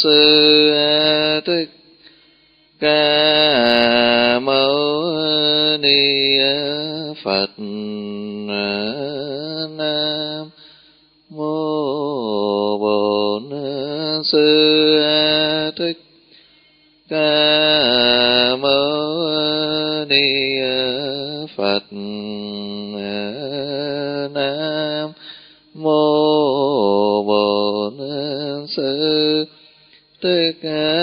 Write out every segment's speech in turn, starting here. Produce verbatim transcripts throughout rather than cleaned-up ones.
Sư Thích Ca Mâu Ni Phật. Nam mô Bổn Sư Thích Ca Mâu Ni Phật. Nam mô Bổn Sư Thích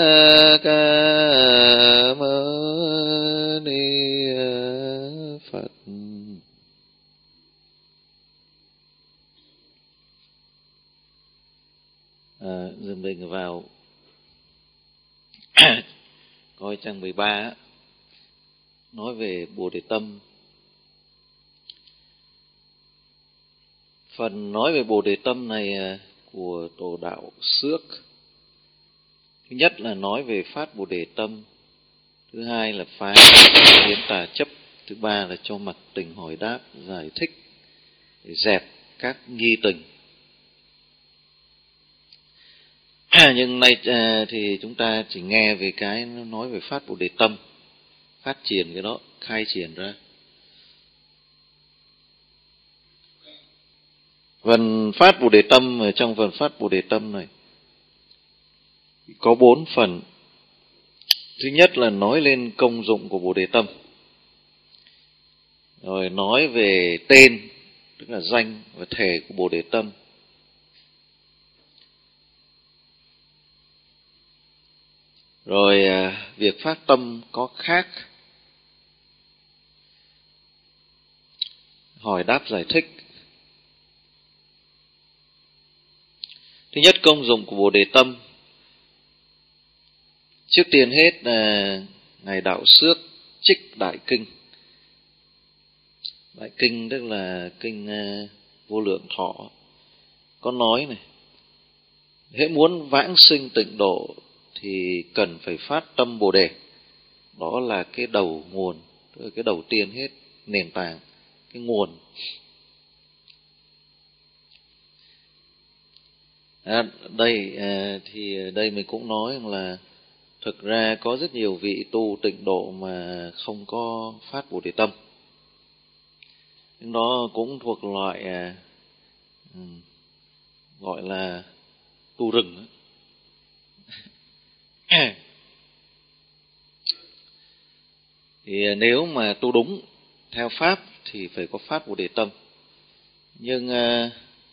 Ca Mâu Ni Phật. À, giờ mình vào coi trang mười ba nói về Bồ Đề Tâm. Phần nói về Bồ Đề Tâm này của Tổ Đạo Xước, thứ nhất là nói về phát Bồ Đề Tâm, thứ hai là phá biến tà chấp, thứ ba là cho mặt tình hỏi đáp, giải thích để dẹp các nghi tình. Nhưng nay thì chúng ta chỉ nghe về cái nói về phát Bồ Đề Tâm, phát triển cái đó, khai triển ra. Phần phát Bồ Đề Tâm, ở trong phần phát Bồ Đề Tâm này có bốn phần. Thứ nhất là nói lên công dụng của Bồ Đề Tâm, rồi nói về tên, tức là danh và thể của Bồ Đề Tâm, rồi à, việc phát tâm có khác, hỏi đáp giải thích. Thứ nhất, công dụng của Bồ Đề Tâm. Trước tiên hết là Ngài Đạo Xước trích Đại Kinh. Đại Kinh tức là Kinh uh, Vô Lượng Thọ. Có nói này, hễ muốn vãng sinh tịnh độ thì cần phải phát tâm Bồ Đề. Đó là cái đầu nguồn, tức là cái đầu tiên hết, nền tảng, cái nguồn. À, đây à, thì đây mình cũng nói là thực ra có rất nhiều vị tu tịnh độ mà không có phát Bồ Đề Tâm. Nhưng đó cũng thuộc loại à, gọi là tu rừng. Thì nếu mà tu đúng theo pháp thì phải có phát Bồ Đề Tâm. Nhưng à,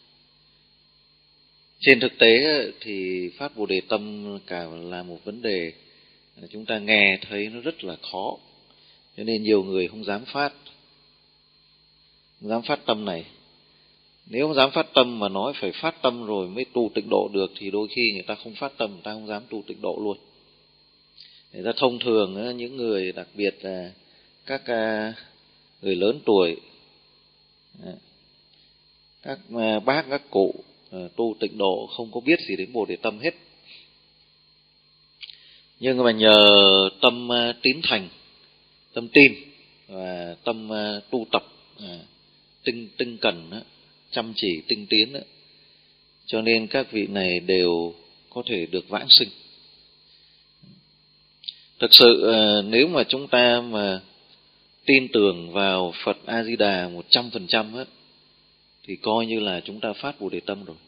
trên thực tế thì phát Bồ Đề Tâm cả là một vấn đề chúng ta nghe thấy nó rất là khó, cho nên nhiều người không dám phát, không dám phát tâm này. Nếu không dám phát tâm mà nói phải phát tâm rồi mới tu tịnh độ được thì đôi khi người ta không phát tâm, người ta không dám tu tịnh độ luôn. Người ta thông thường những người, đặc biệt là các người lớn tuổi, các bác các cụ tu tịnh độ không có biết gì đến Bồ Đề Tâm hết. Nhưng mà nhờ tâm tín thành, tâm tin và tâm tu tập tinh tinh cần, chăm chỉ tinh tiến, cho nên các vị này đều có thể được vãng sinh. Thực sự nếu mà chúng ta mà tin tưởng vào Phật A Di Đà một trăm phần trăm thì coi như là chúng ta phát Bồ Đề Tâm rồi.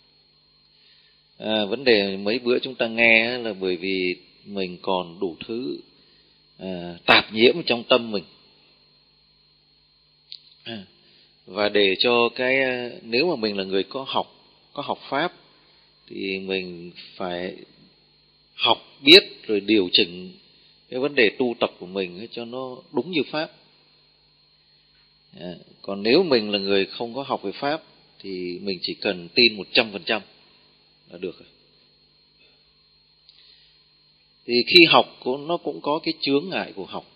À, vấn đề mấy bữa chúng ta nghe là bởi vì mình còn đủ thứ à, tạp nhiễm trong tâm mình. À, và để cho cái, nếu mà mình là người có học, có học pháp thì mình phải học biết rồi điều chỉnh cái vấn đề tu tập của mình cho nó đúng như pháp. À, còn nếu mình là người không có học về pháp thì mình chỉ cần tin một trăm phần trăm là được rồi. Thì khi học nó cũng có cái chướng ngại của học.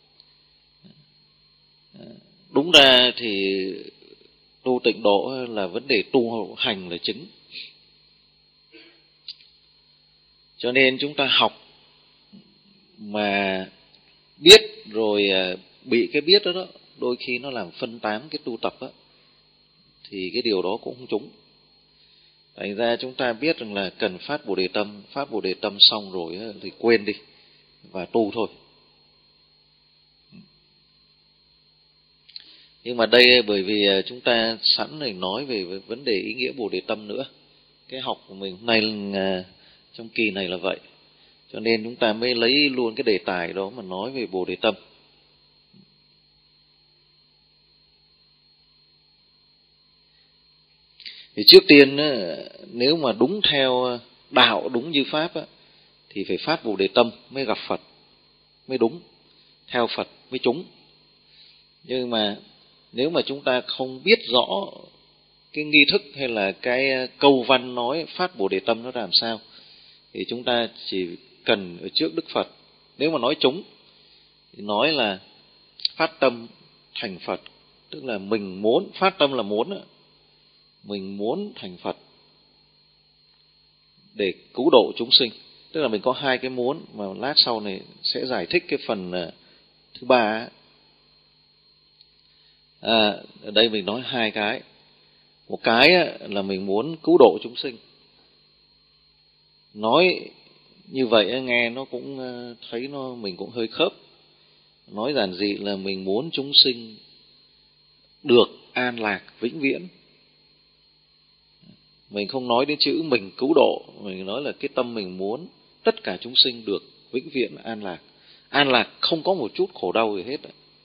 Đúng ra thì tu tịnh độ là vấn đề tu hành là chính. Cho nên chúng ta học mà biết rồi bị cái biết đó, đó đôi khi nó làm phân tán cái tu tập đó, thì cái điều đó cũng không trúng. Thành ra chúng ta biết rằng là cần phát Bồ Đề Tâm, phát Bồ Đề Tâm xong rồi thì quên đi và tu thôi. Nhưng mà đây bởi vì chúng ta sẵn để nói về vấn đề ý nghĩa Bồ Đề Tâm nữa. Cái học của mình hôm nay trong kỳ này là vậy. Cho nên chúng ta mới lấy luôn cái đề tài đó mà nói về Bồ Đề Tâm. Thì trước tiên nếu mà đúng theo đạo, đúng như Pháp thì phải phát Bồ Đề Tâm mới gặp Phật, mới đúng, theo Phật mới trúng. Nhưng mà nếu mà chúng ta không biết rõ cái nghi thức hay là cái câu văn nói phát Bồ Đề Tâm nó làm sao, thì chúng ta chỉ cần ở trước Đức Phật. Nếu mà nói trúng thì nói là phát tâm thành Phật, tức là mình muốn, phát tâm là muốn, mình muốn thành Phật để cứu độ chúng sinh. Tức là mình có hai cái muốn mà lát sau này sẽ giải thích cái phần thứ ba. À, ở đây mình nói hai cái. Một cái là mình muốn cứu độ chúng sinh. Nói như vậy nghe nó cũng thấy nó mình cũng hơi khớp. Nói giản dị là mình muốn chúng sinh được an lạc vĩnh viễn. Mình không nói đến chữ mình cứu độ, mình nói là cái tâm mình muốn tất cả chúng sinh được vĩnh viễn an lạc. An lạc không có một chút khổ đau gì hết.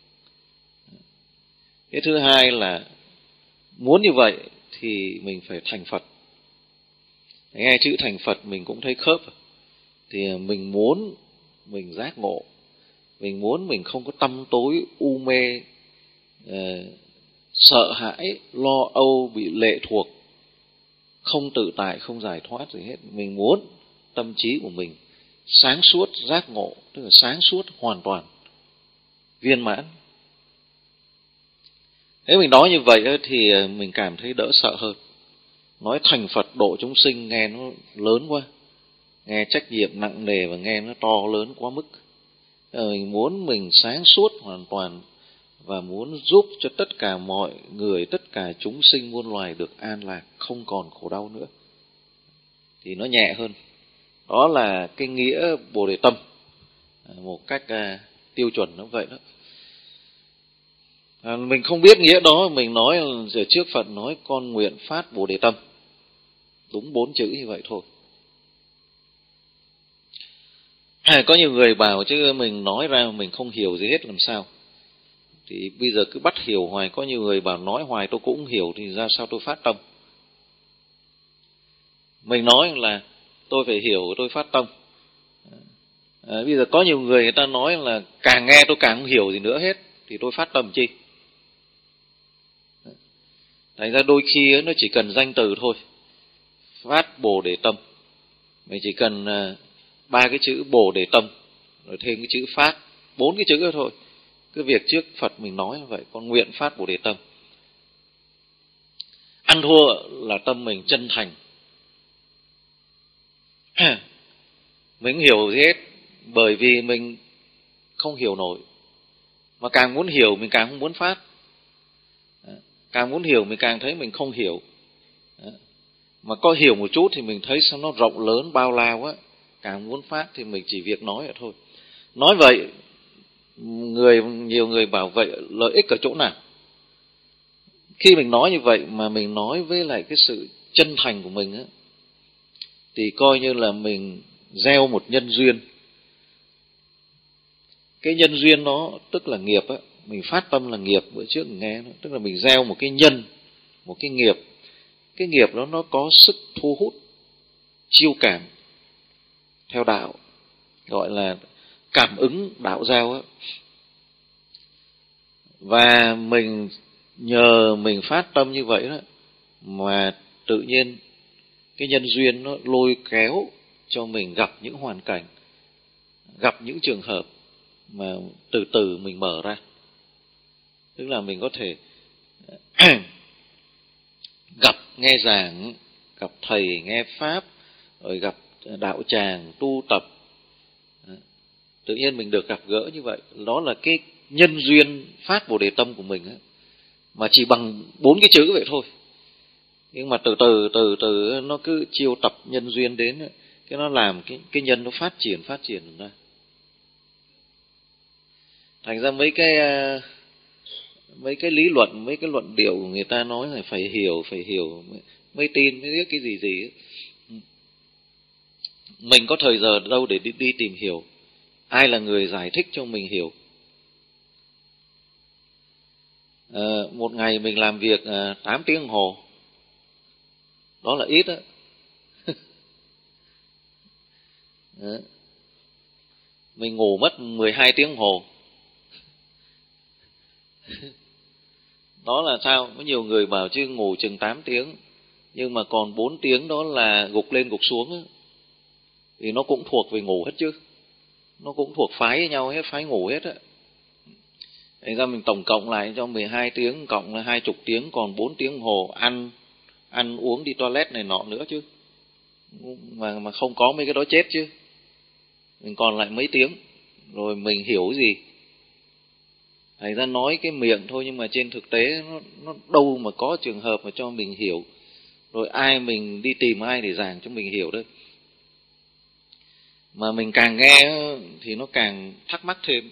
Cái thứ hai là muốn như vậy thì mình phải thành Phật. Nghe chữ thành Phật mình cũng thấy khớp. Thì mình muốn mình giác ngộ, mình muốn mình không có tâm tối u mê, uh, sợ hãi, lo âu, bị lệ thuộc, không tự tại, không giải thoát gì hết. Mình muốn tâm trí của mình sáng suốt, giác ngộ, tức là sáng suốt hoàn toàn, viên mãn. Nếu mình nói như vậy thì mình cảm thấy đỡ sợ hơn. Nói thành Phật độ chúng sinh nghe nó lớn quá, nghe trách nhiệm nặng nề và nghe nó to lớn quá mức. Mình muốn mình sáng suốt hoàn toàn và muốn giúp cho tất cả mọi người, tất cả chúng sinh muôn loài được an lạc, không còn khổ đau nữa, thì nó nhẹ hơn. Đó là cái nghĩa Bồ Đề Tâm, một cách à, tiêu chuẩn nó vậy đó. À, mình không biết nghĩa đó, mình nói ở trước Phật nói con nguyện phát Bồ Đề Tâm, đúng bốn chữ như vậy thôi. À, có nhiều người bảo chứ mình nói ra mình không hiểu gì hết làm sao. Thì bây giờ cứ bắt hiểu hoài. Có nhiều người bảo nói hoài tôi cũng hiểu, thì ra sao tôi phát tâm. Mình nói là tôi phải hiểu tôi phát tâm. À, bây giờ có nhiều người người ta nói là càng nghe tôi càng không hiểu gì nữa hết, thì tôi phát tâm chi. Thành ra đôi khi nó chỉ cần danh từ thôi, phát Bồ Đề Tâm. Mình chỉ cần ba cái chữ Bồ Đề Tâm rồi thêm cái chữ phát, bốn cái chữ đó thôi. Cái việc trước Phật mình nói như vậy, con nguyện phát Bồ Đề Tâm. Ăn thua là tâm mình chân thành. Mình không hiểu gì hết, bởi vì mình không hiểu nổi. Mà càng muốn hiểu mình càng không muốn phát. Càng muốn hiểu mình càng thấy mình không hiểu. Mà có hiểu một chút thì mình thấy sao nó rộng lớn bao la quá, càng muốn phát thì mình chỉ việc nói vậy thôi. Nói vậy, người nhiều người bảo vậy lợi ích ở chỗ nào? Khi mình nói như vậy mà mình nói với lại cái sự chân thành của mình á, thì coi như là mình gieo một nhân duyên. Cái nhân duyên đó tức là nghiệp á, mình phát tâm là nghiệp, bữa trước mình nghe đó, tức là mình gieo một cái nhân, một cái nghiệp. Cái nghiệp đó nó có sức thu hút, chiêu cảm theo đạo, gọi là cảm ứng đạo giao á. Và mình nhờ mình phát tâm như vậy đó, mà tự nhiên cái nhân duyên nó lôi kéo cho mình gặp những hoàn cảnh, gặp những trường hợp mà từ từ mình mở ra. Tức là mình có thể gặp nghe giảng, gặp thầy nghe pháp, rồi gặp đạo tràng tu tập. Tự nhiên mình được gặp gỡ như vậy. Đó là cái nhân duyên phát Bồ Đề Tâm của mình ấy. Mà chỉ bằng bốn cái chữ vậy thôi. Nhưng mà từ từ từ từ nó cứ chiêu tập nhân duyên đến, cái nó làm cái cái nhân nó phát triển phát triển ra. Thành ra mấy cái mấy cái lý luận, mấy cái luận điệu của người ta nói là phải hiểu, phải hiểu mới tin, mới biết cái gì gì ấy. Mình có thời giờ đâu để đi, đi tìm hiểu. Ai là người giải thích cho mình hiểu? À, một ngày mình làm việc à, tám tiếng đồng hồ, đó là ít đó. Đó. Mình ngủ mất mười hai tiếng đồng hồ. Đó là sao? Có nhiều người bảo chứ ngủ chừng tám tiếng, nhưng mà còn bốn tiếng đó là gục lên gục xuống đó. Thì nó cũng thuộc về ngủ hết chứ. Nó cũng thuộc phái với nhau hết, phái ngủ hết á. Thành ra mình tổng cộng lại cho mười hai tiếng, cộng là hai mươi tiếng, còn bốn tiếng đồng hồ ăn, ăn uống đi toilet này nọ nữa chứ. Mà, mà không có mấy cái đó chết chứ. Mình còn lại mấy tiếng, rồi mình hiểu gì. Thành ra nói cái miệng thôi, nhưng mà trên thực tế nó, nó đâu mà có trường hợp mà cho mình hiểu. Rồi ai mình đi tìm ai để giảng cho mình hiểu đấy. Mà mình càng nghe thì nó càng thắc mắc thêm.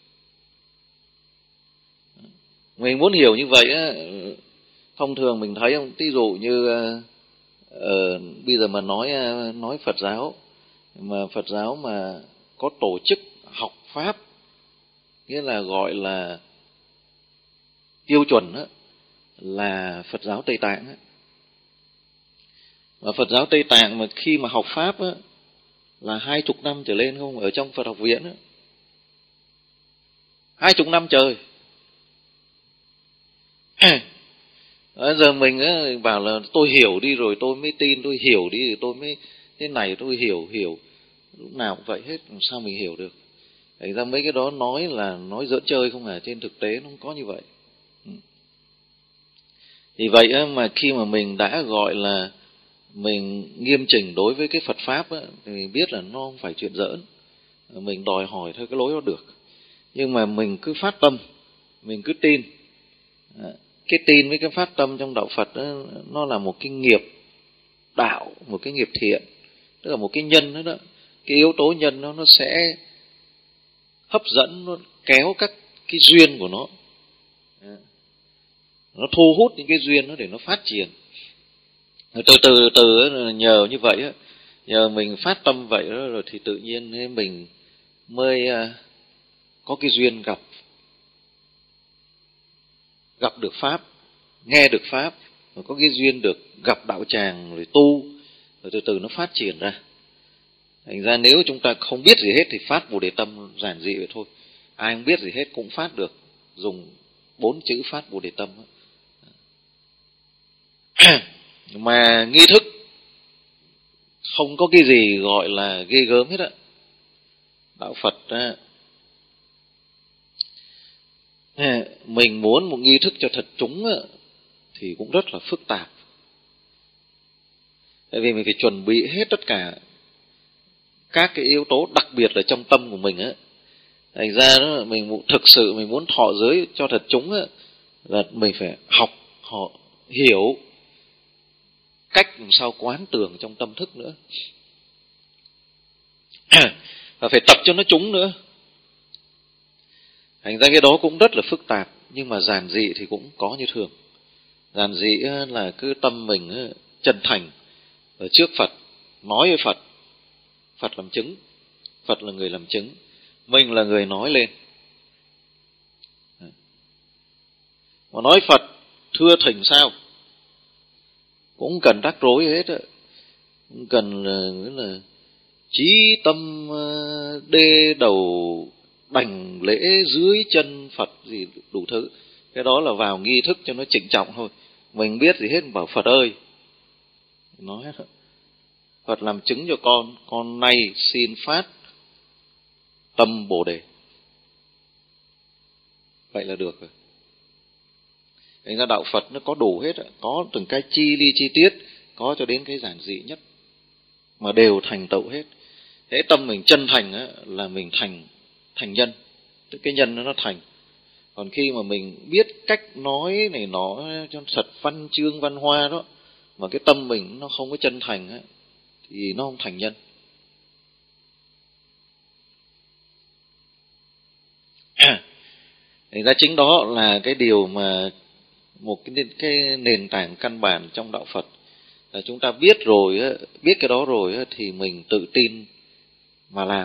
Mình muốn hiểu như vậy á, thông thường mình thấy không, ví dụ như uh, bây giờ mà nói nói Phật giáo, mà Phật giáo mà có tổ chức học pháp, nghĩa là gọi là tiêu chuẩn á, là Phật giáo Tây Tạng á. Và Phật giáo Tây Tạng mà khi mà học pháp á, là hai chục năm trở lên không, ở trong Phật học viện á, hai chục năm trời. Bây giờ mình á, bảo là tôi hiểu đi rồi tôi mới tin, tôi hiểu đi rồi tôi mới thế này, tôi hiểu hiểu lúc nào cũng vậy hết, sao mình hiểu được? Thành ra mấy cái đó nói là nói giỡn chơi không à, trên thực tế nó không có như vậy. Vì vậy á, mà khi mà mình đã gọi là mình nghiêm chỉnh đối với cái Phật pháp á, thì mình biết là nó không phải chuyện giỡn, mình đòi hỏi theo cái lối đó được. Nhưng mà mình cứ phát tâm, mình cứ tin. Cái tin với cái phát tâm trong đạo Phật đó, nó là một cái nghiệp đạo, một cái nghiệp thiện, tức là một cái nhân đó, đó. Cái yếu tố nhân đó, nó sẽ hấp dẫn, nó kéo các cái duyên của nó, nó thu hút những cái duyên đó để nó phát triển. Từ từ từ nhờ như vậy á, nhờ mình phát tâm vậy đó, rồi thì tự nhiên mình mới có cái duyên gặp gặp được pháp, nghe được pháp, và có cái duyên được gặp đạo tràng rồi tu, rồi từ từ nó phát triển ra. Thành ra nếu chúng ta không biết gì hết thì phát Bồ Đề Tâm giản dị vậy thôi. Ai không biết gì hết cũng phát được, dùng bốn chữ phát Bồ Đề Tâm. Mà nghi thức không có cái gì gọi là ghê gớm hết á. Đạo Phật á, mình muốn một nghi thức cho thật trúng á, thì cũng rất là phức tạp. Tại vì mình phải chuẩn bị hết tất cả các cái yếu tố, đặc biệt là trong tâm của mình á. Thành ra đó, mình thực sự mình muốn thọ giới cho thật trúng á, là mình phải học, họ hiểu cách làm sao quán tưởng trong tâm thức nữa. Và phải tập cho nó trúng nữa. Thành ra cái đó cũng rất là phức tạp, nhưng mà giản dị thì cũng có như thường. Giản dị là cứ tâm mình chân thành ở trước Phật, nói với Phật, Phật làm chứng, Phật là người làm chứng, mình là người nói lên. Mà nói Phật thưa thỉnh sao, cũng cần rắc rối hết á, cũng cần là, là chí tâm đê đầu đảnh lễ dưới chân Phật gì đủ thứ. Cái đó là vào nghi thức cho nó trịnh trọng thôi. Mình biết gì hết, bảo Phật ơi, nói Phật làm chứng cho con, con nay xin phát tâm Bồ Đề. Vậy là được rồi. Thành ra đạo Phật nó có đủ hết, có từng cái chi ly chi tiết, có cho đến cái giản dị nhất, mà đều thành tựu hết. Thế tâm mình chân thành á, là mình thành thành nhân, tức cái nhân nó thành. Còn khi mà mình biết cách nói này nó cho thật văn chương văn hoa đó, mà cái tâm mình nó không có chân thành á, thì nó không thành nhân. Thành ra chính đó là cái điều mà một cái, cái nền tảng căn bản trong đạo Phật, là chúng ta biết rồi, biết cái đó rồi thì mình tự tin mà làm.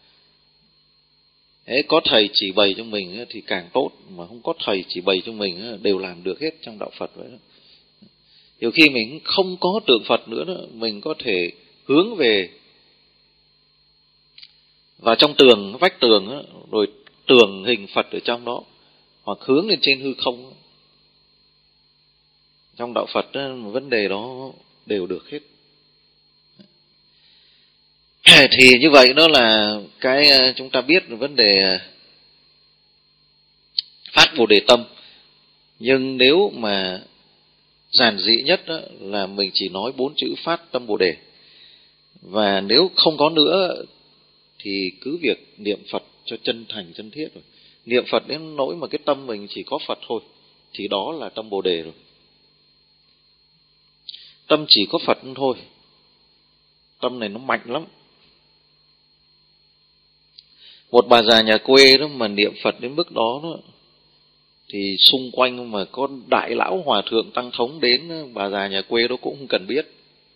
Thế có thầy chỉ bày cho mình thì càng tốt, mà không có thầy chỉ bày cho mình đều làm được hết trong đạo Phật vậy đó. Nhiều khi mình không có tượng Phật nữa đó, mình có thể hướng về vào trong tường, vách tường đó, rồi tường hình Phật ở trong đó, hoặc hướng lên trên hư không. Trong đạo Phật đó, vấn đề đó đều được hết. Thì như vậy đó là cái chúng ta biết vấn đề phát Bồ Đề tâm. Nhưng nếu mà giản dị nhất đó, là mình chỉ nói bốn chữ phát tâm Bồ Đề. Và nếu không có nữa thì cứ việc niệm Phật cho chân thành chân thiết rồi. Niệm Phật đến nỗi mà cái tâm mình chỉ có Phật thôi, thì đó là tâm Bồ Đề rồi. Tâm chỉ có Phật thôi, tâm này nó mạnh lắm. Một bà già nhà quê đó mà niệm Phật đến mức đó, đó thì xung quanh mà có đại lão hòa thượng tăng thống đến, bà già nhà quê đó cũng không cần biết.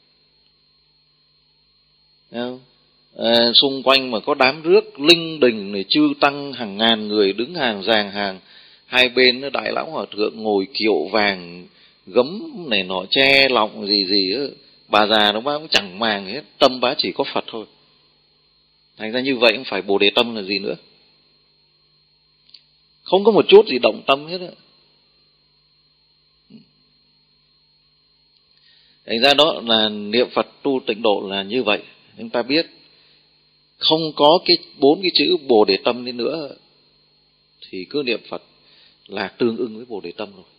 À, xung quanh mà có đám rước linh đình này, chư tăng hàng ngàn người đứng hàng dàn hàng, hai bên đại lão hòa thượng ngồi kiệu vàng gấm này nọ che lọng gì gì đó, bà già nó cũng chẳng màng hết, tâm bá chỉ có Phật thôi. Thành ra như vậy không phải Bồ Đề tâm là gì nữa, không có một chút gì động tâm hết á. Thành ra đó là niệm Phật tu tịnh độ là như vậy. Chúng ta biết không có cái bốn cái chữ Bồ Đề tâm đi nữa thì cứ niệm Phật là tương ưng với Bồ Đề tâm rồi.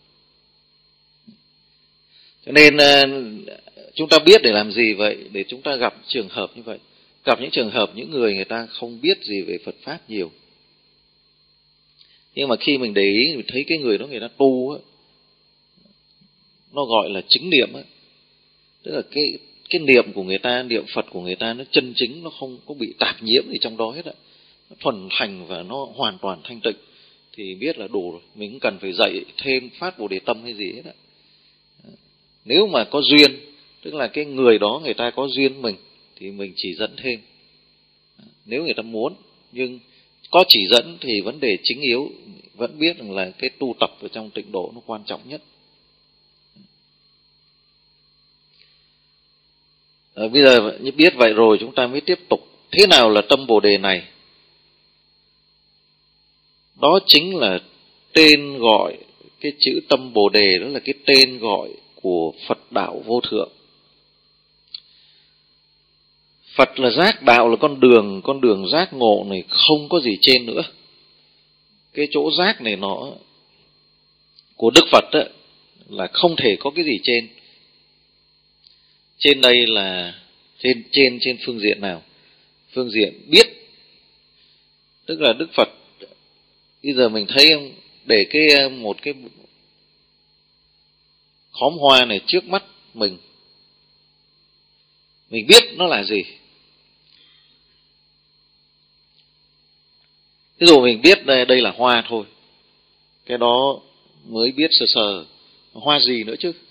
Cho nên chúng ta biết để làm gì vậy? Để chúng ta gặp trường hợp như vậy, gặp những trường hợp những người người ta không biết gì về Phật pháp nhiều, nhưng mà khi mình để ý mình thấy cái người đó người ta tu á, nó gọi là chứng niệm á, tức là cái cái niệm của người ta, niệm Phật của người ta nó chân chính, nó không có bị tạp nhiễm gì trong đó hết á, nó thuần thành và nó hoàn toàn thanh tịnh, thì biết là đủ rồi. Mình không cần phải dạy thêm phát Bồ Đề tâm hay gì hết á. Nếu mà có duyên, tức là cái người đó người ta có duyên mình, thì mình chỉ dẫn thêm nếu người ta muốn. Nhưng có chỉ dẫn thì vấn đề chính yếu vẫn biết rằng là cái tu tập ở trong tịnh độ nó quan trọng nhất. À, bây giờ như biết vậy rồi chúng ta mới tiếp tục. Thế nào là tâm Bồ Đề này? Đó chính là tên gọi, cái chữ tâm Bồ Đề đó là cái tên gọi của Phật đạo vô thượng. Phật là giác, đạo là con đường, con đường giác ngộ này không có gì trên nữa. Cái chỗ giác này nó của Đức Phật đó, là không thể có cái gì trên. Trên đây là trên trên trên phương diện nào? Phương diện biết. Tức là Đức Phật bây giờ mình thấy để cái một cái khóm hoa này trước mắt mình, mình biết nó là gì. Ví dụ mình biết đây, đây là hoa thôi, cái đó mới biết sờ sờ hoa gì nữa chứ.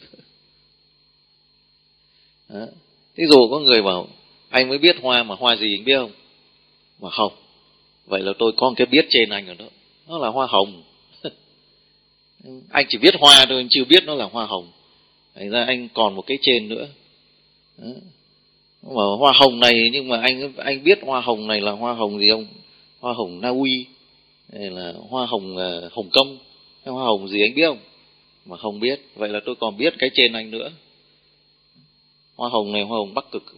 Đó. Ví dụ có người bảo anh mới biết hoa, mà hoa gì anh biết không? Mà không. Vậy là tôi có cái biết trên anh rồi đó, nó là hoa hồng. Anh chỉ biết hoa thôi, anh chưa biết nó là hoa hồng. Thành ra anh còn một cái trên nữa. Đó. Mà hoa hồng này, nhưng mà anh anh biết hoa hồng này là hoa hồng gì không? Hoa hồng Na Uy, hay là hoa hồng uh, Hồng Kông, hay hoa hồng gì anh biết không? Mà không biết. Vậy là tôi còn biết cái trên anh nữa. Hoa hồng này hoa hồng Bắc Cực.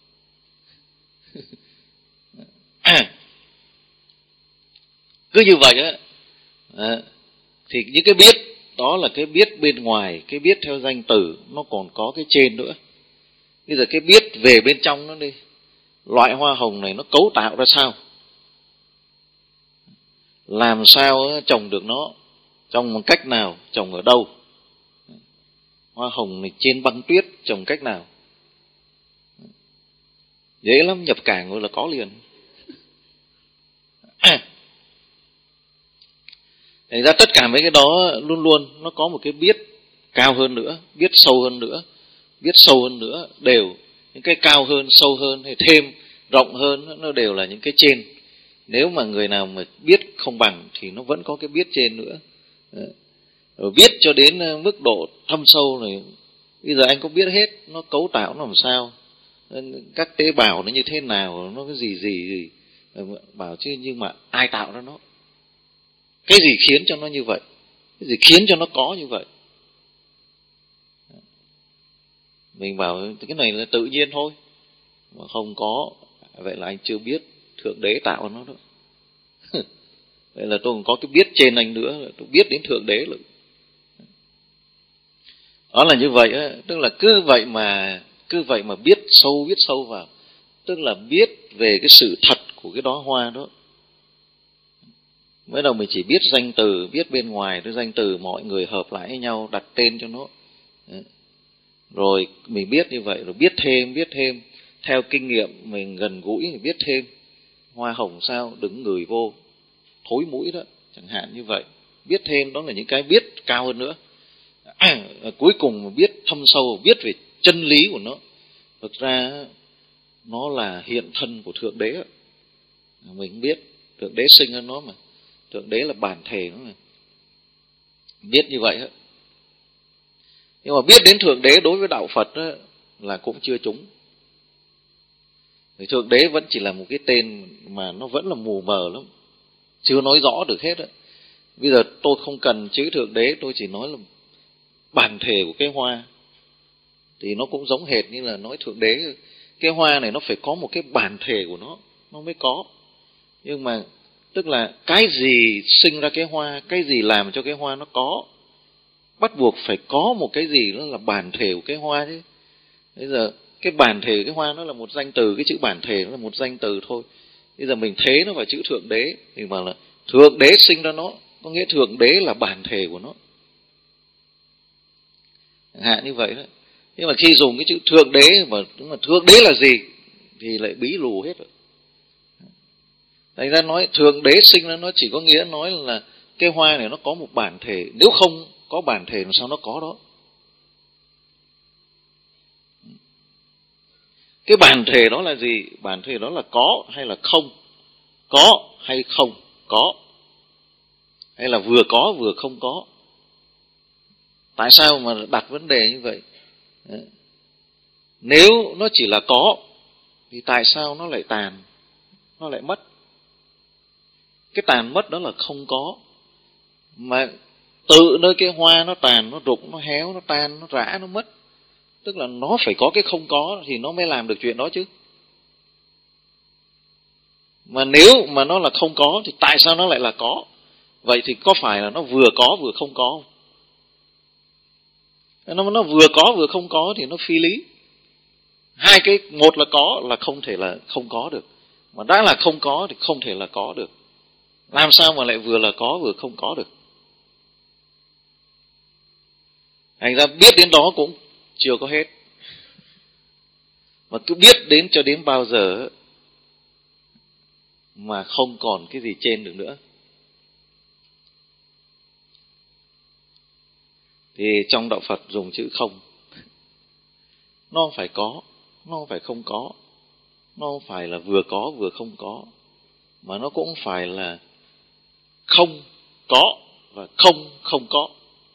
Cứ như vậy á, à, thì những cái biết đó là cái biết bên ngoài, cái biết theo danh từ, nó còn có cái trên nữa. Bây giờ cái biết về bên trong nó đi, loại hoa hồng này nó cấu tạo ra sao, làm sao trồng được nó, trồng bằng cách nào, trồng ở đâu. Hoa hồng này trên băng tuyết, trồng cách nào? Dễ lắm, nhập cảng rồi là có liền. Thành ra tất cả mấy cái đó luôn luôn nó có một cái biết cao hơn nữa, biết sâu hơn nữa, biết sâu hơn nữa, đều những cái cao hơn, sâu hơn hay thêm, rộng hơn, nó đều là những cái trên. Nếu mà người nào mà biết không bằng thì nó vẫn có cái biết trên nữa. Rồi biết cho đến mức độ thâm sâu này, bây giờ anh có biết hết nó cấu tạo nó làm sao, các tế bào nó như thế nào, nó cái gì gì gì, bảo chứ nhưng mà ai tạo ra nó, cái gì khiến cho nó như vậy, cái gì khiến cho nó có như vậy. Mình bảo cái này là tự nhiên thôi, mà không có, vậy là anh chưa biết Thượng Đế tạo nó đó. Vậy là tôi còn có cái biết trên anh nữa, tôi biết đến Thượng Đế rồi. Đó là như vậy á, tức là cứ vậy mà cứ vậy mà biết sâu biết sâu vào, tức là biết về cái sự thật của cái đóa hoa đó. Mới đầu mình chỉ biết danh từ, biết bên ngoài cái danh từ mọi người hợp lại với nhau đặt tên cho nó. Rồi mình biết như vậy, rồi biết thêm, biết thêm. Theo kinh nghiệm mình gần gũi mình biết thêm. Hoa hồng sao đứng người vô, thối mũi đó, chẳng hạn như vậy. Biết thêm, đó là những cái biết cao hơn nữa. À, cuối cùng mà biết thâm sâu, biết về chân lý của nó. Thực ra nó là hiện thân của Thượng Đế. Mình biết Thượng Đế sinh ra nó mà. Thượng Đế là bản thể nó mà. Biết như vậy á. Nhưng mà biết đến Thượng Đế đối với đạo Phật á, là cũng chưa trúng. Thì Thượng Đế vẫn chỉ là một cái tên mà nó vẫn là mù mờ lắm, chưa nói rõ được hết á. Bây giờ tôi không cần chữ Thượng Đế, tôi chỉ nói là bản thể của cái hoa, thì nó cũng giống hệt như là nói Thượng Đế. Cái hoa này nó phải có một cái bản thể của nó, nó mới có. Nhưng mà tức là cái gì sinh ra cái hoa, cái gì làm cho cái hoa nó có, bắt buộc phải có một cái gì đó là bản thể của cái hoa chứ. Bây giờ cái bản thể của cái hoa nó là một danh từ, cái chữ bản thể nó là một danh từ thôi. Bây giờ mình thế nó vào chữ Thượng Đế thì mà là Thượng Đế sinh ra nó, có nghĩa Thượng Đế là bản thể của nó, chẳng hạn như vậy đó. Nhưng mà khi dùng cái chữ Thượng Đế mà, mà Thượng Đế là gì thì lại bí lù hết rồi. Thành ra nói Thượng Đế sinh ra nó chỉ có nghĩa nói là cái hoa này nó có một bản thể, nếu không có bản thể làm sao nó có đó. Cái bản thể đó là gì? Bản thể đó là có hay là không? Có hay không có? Hay là vừa có vừa không có? Tại sao mà đặt vấn đề như vậy? Nếu nó chỉ là có thì tại sao nó lại tàn, nó lại mất? Cái tàn mất đó là không có. Mà tự nơi cái hoa nó tàn, nó rụng, nó héo, nó tan, nó rã, nó mất. Tức là nó phải có cái không có thì nó mới làm được chuyện đó chứ. Mà nếu mà nó là không có thì tại sao nó lại là có? Vậy thì có phải là nó vừa có vừa không có không? Nó, nó vừa có vừa không có thì nó phi lý. Hai cái, một là có là không thể là không có được. Mà đã là không có thì không thể là có được. Làm sao mà lại vừa là có vừa không có được? Thành ra biết đến đó cũng chưa có hết. Mà cứ biết đến cho đến bao giờ mà không còn cái gì trên được nữa. Thì trong đạo Phật dùng chữ không. Nó không phải có, nó không phải không có, nó không phải là vừa có vừa không có, mà nó cũng phải là không có và không không có.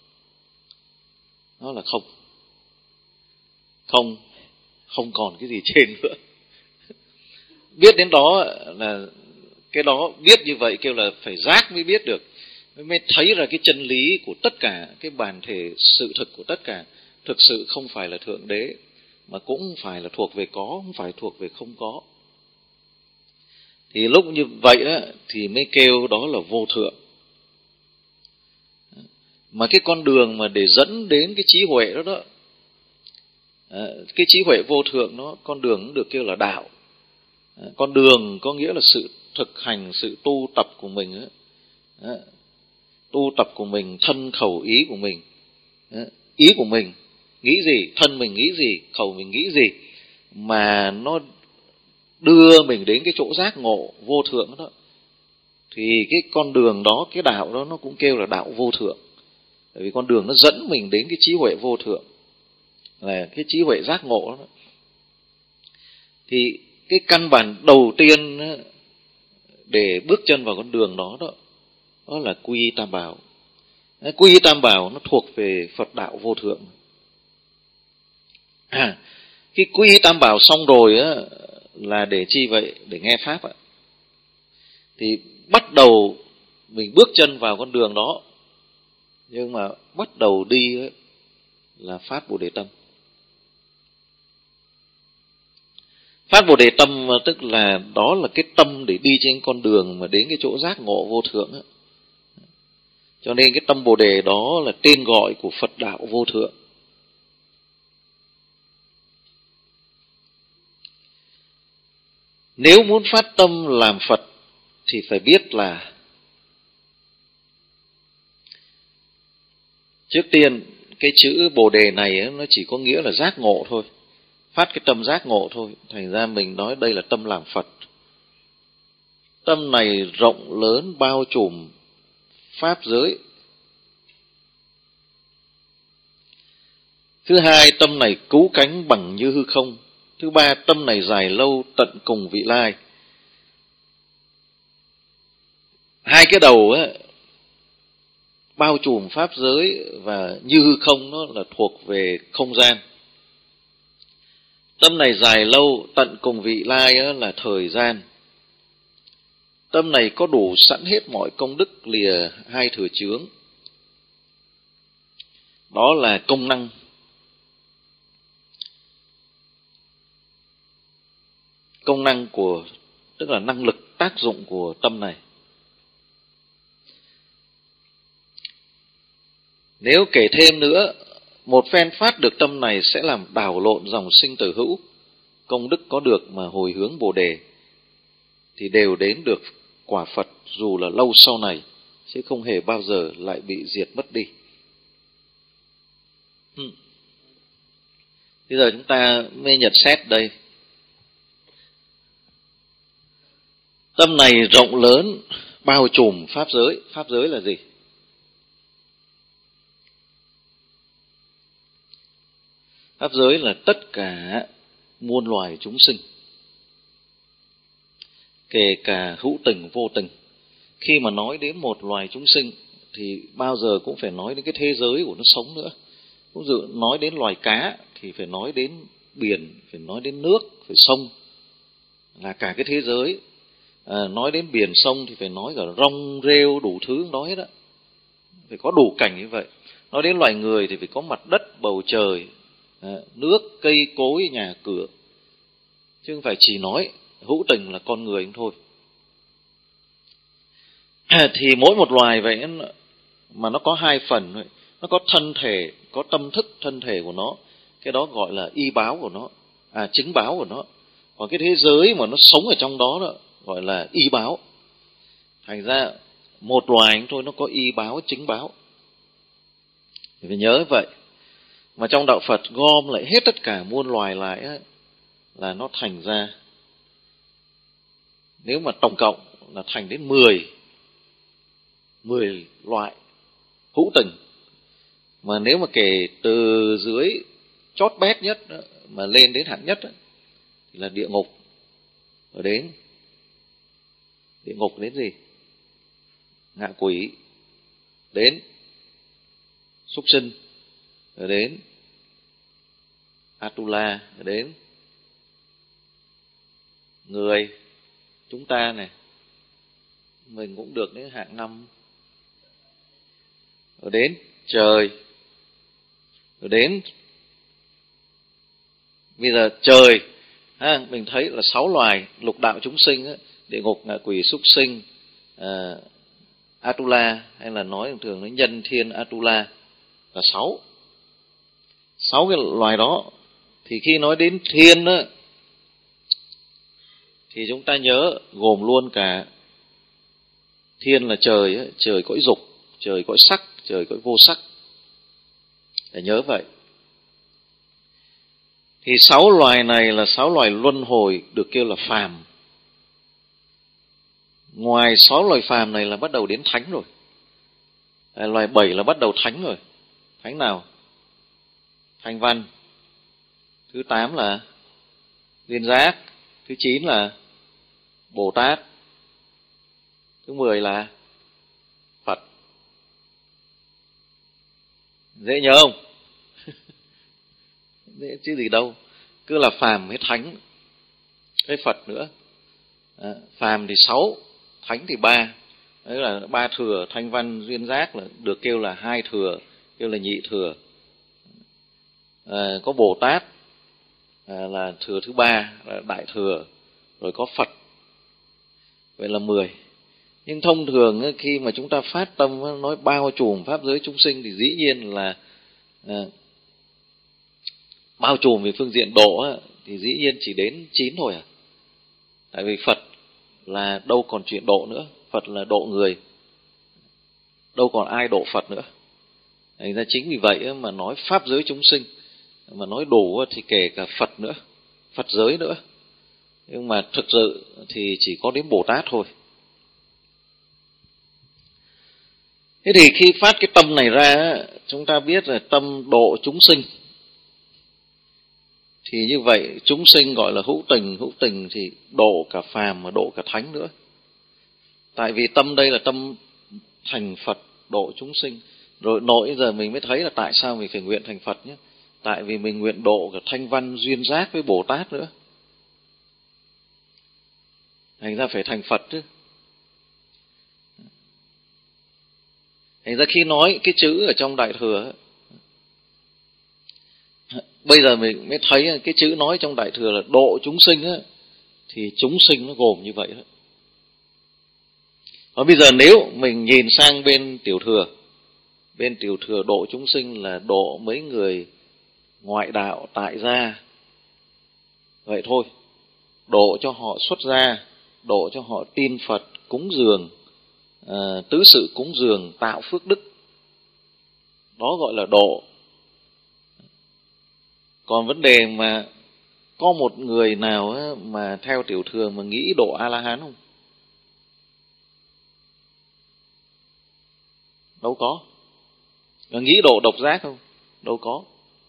Nó là không. Không, không còn cái gì trên nữa. Biết đến đó là cái đó, biết như vậy kêu là phải giác mới biết được, mới thấy ra cái chân lý của tất cả, cái bản thể sự thực của tất cả. Thực sự không phải là Thượng Đế, mà cũng phải là thuộc về có, không phải thuộc về không có. Thì lúc như vậy đó thì mới kêu đó là vô thượng. Mà cái con đường mà để dẫn đến cái trí huệ đó đó, cái trí huệ vô thượng đó, con đường cũng được kêu là đạo. Con đường có nghĩa là sự thực hành, sự tu tập của mình đó. Tu tập của mình, thân khẩu ý của mình, ý của mình nghĩ gì, thân mình nghĩ gì, khẩu mình nghĩ gì, mà nó đưa mình đến cái chỗ giác ngộ vô thượng đó, thì cái con đường đó, cái đạo đó nó cũng kêu là đạo vô thượng. Bởi vì con đường nó dẫn mình đến cái trí huệ vô thượng, là cái trí huệ giác ngộ đó. Thì cái căn bản đầu tiên để bước chân vào con đường đó đó, đó là quy y tam bảo. Quy y tam bảo nó thuộc về Phật đạo vô thượng. À, cái quy y tam bảo xong rồi á, là để chi vậy? Để nghe pháp ạ. Thì bắt đầu mình bước chân vào con đường đó, nhưng mà bắt đầu đi ấy, là phát Bồ Đề tâm. Phát Bồ Đề tâm tức là đó là cái tâm để đi trên con đường mà đến cái chỗ giác ngộ vô thượng ấy. Cho nên cái tâm Bồ Đề đó là tên gọi của Phật đạo vô thượng. Nếu muốn phát tâm làm Phật thì phải biết là trước tiên cái chữ Bồ Đề này ấy, nó chỉ có nghĩa là giác ngộ thôi, phát cái tâm giác ngộ thôi. Thành ra mình nói đây là tâm làm Phật. Tâm này rộng lớn bao trùm pháp giới. Thứ hai, tâm này cứu cánh bằng như hư không. Thứ ba, tâm này dài lâu tận cùng vị lai. Hai cái đầu ấy, bao trùm pháp giới và như hư không, nó là thuộc về không gian. Tâm này dài lâu tận cùng vị lai ấy, là thời gian. Tâm này có đủ sẵn hết mọi công đức lìa hai thừa chướng. Đó là công năng. Công năng của, tức là năng lực tác dụng của tâm này. Nếu kể thêm nữa, một phen phát được tâm này sẽ làm đảo lộn dòng sinh tử hữu. Công đức có được mà hồi hướng Bồ Đề thì đều đến được quả Phật, dù là lâu sau này, chứ không hề bao giờ lại bị diệt mất đi. Hmm. Bây giờ chúng ta mới nhận xét đây. Tâm này rộng lớn bao trùm pháp giới. Pháp giới là gì? Pháp giới là tất cả muôn loài chúng sinh, kể cả hữu tình vô tình. Khi mà nói đến một loài chúng sinh thì bao giờ cũng phải nói đến cái thế giới của nó sống nữa. Ví dụ nói đến loài cá thì phải nói đến biển, phải nói đến nước, phải sông, là cả cái thế giới. À, nói đến biển sông thì phải nói cả rong rêu đủ thứ đó hết á, phải có đủ cảnh như vậy. Nói đến loài người thì phải có mặt đất, bầu trời, à, nước, cây cối, nhà cửa, chứ không phải chỉ nói hữu tình là con người thôi. À, thì mỗi một loài vậy mà nó có hai phần thôi. Nó có thân thể, có tâm thức thân thể của nó, cái đó gọi là y báo của nó, à chứng báo của nó. Còn cái thế giới mà nó sống ở trong đó, đó gọi là y báo. Thành ra một loài thôi nó có y báo, chứng báo, thì phải nhớ vậy. Mà trong đạo Phật gom lại hết tất cả muôn loài lại á, là nó thành ra, nếu mà tổng cộng là thành đến mười mười loại hữu tình. Mà nếu mà kể từ dưới chót bét nhất đó, mà lên đến hạng nhất đó, thì là địa ngục. Ở đến địa ngục đến gì? Ngạ quỷ, đến súc sinh, rồi đến Atula, rồi đến người, chúng ta này, mình cũng được đến hạng năm. Rồi đến trời, rồi đến bây giờ trời ha, mình thấy là sáu loài lục đạo chúng sinh á, địa ngục, ngạ quỷ, súc sinh, à, Atula, hay là nói thường nói nhân thiên Atula, là sáu. Sáu cái loài đó. Thì khi nói đến thiên á, thì chúng ta nhớ gồm luôn cả thiên là trời á, trời cõi dục, trời cõi sắc, trời cõi vô sắc. Để nhớ vậy. Thì sáu loài này là sáu loài luân hồi, được kêu là phàm. Ngoài sáu loài phàm này là bắt đầu đến thánh rồi. À, loài bảy là bắt đầu thánh rồi. Thánh nào? Thanh Văn. Thứ tám là Duyên Giác. Thứ chín là Bồ Tát. Thứ mười là Phật. Dễ nhớ không? Dễ chứ gì đâu. Cứ là phàm với thánh, với Phật nữa. À, phàm thì sáu, thánh thì ba. Đấy là ba thừa. Thanh Văn Duyên Giác là được kêu là hai thừa, kêu là nhị thừa. À, có Bồ Tát à, là thừa thứ ba, là đại thừa. Rồi có Phật. Vậy là mười. Nhưng thông thường khi mà chúng ta phát tâm nói bao trùm pháp giới chúng sinh thì dĩ nhiên là à, bao trùm về phương diện độ thì dĩ nhiên chỉ đến chín thôi à. Tại vì Phật là đâu còn chuyện độ nữa. Phật là độ người, đâu còn ai độ Phật nữa. Thành ra chính vì vậy mà nói pháp giới chúng sinh, mà nói đủ thì kể cả Phật nữa, Phật giới nữa. Nhưng mà thực sự thì chỉ có đến Bồ Tát thôi. Thế thì khi phát cái tâm này ra, chúng ta biết là tâm độ chúng sinh. Thì như vậy chúng sinh gọi là hữu tình, hữu tình thì độ cả phàm mà độ cả thánh nữa. Tại vì tâm đây là tâm thành Phật độ chúng sinh. Rồi nội giờ mình mới thấy là tại sao mình phải nguyện thành Phật nhé. Tại vì mình nguyện độ cả Thanh Văn Duyên Giác với Bồ Tát nữa. Thành ra phải thành Phật chứ. Thành ra khi nói cái chữ ở trong Đại Thừa, bây giờ mình mới thấy cái chữ nói trong Đại Thừa là độ chúng sinh á, thì chúng sinh nó gồm như vậy đó. Và bây giờ nếu mình nhìn sang bên Tiểu Thừa, bên Tiểu Thừa độ chúng sinh là độ mấy người ngoại đạo tại gia, vậy thôi. Độ cho họ xuất gia, độ cho họ tin Phật, cúng dường, à, tứ sự cúng dường, tạo phước đức. Đó gọi là độ. Còn vấn đề mà có một người nào á, mà theo Tiểu Thừa mà nghĩ độ A-la-hán không? Đâu có. Và nghĩ độ độc giác không? Đâu có.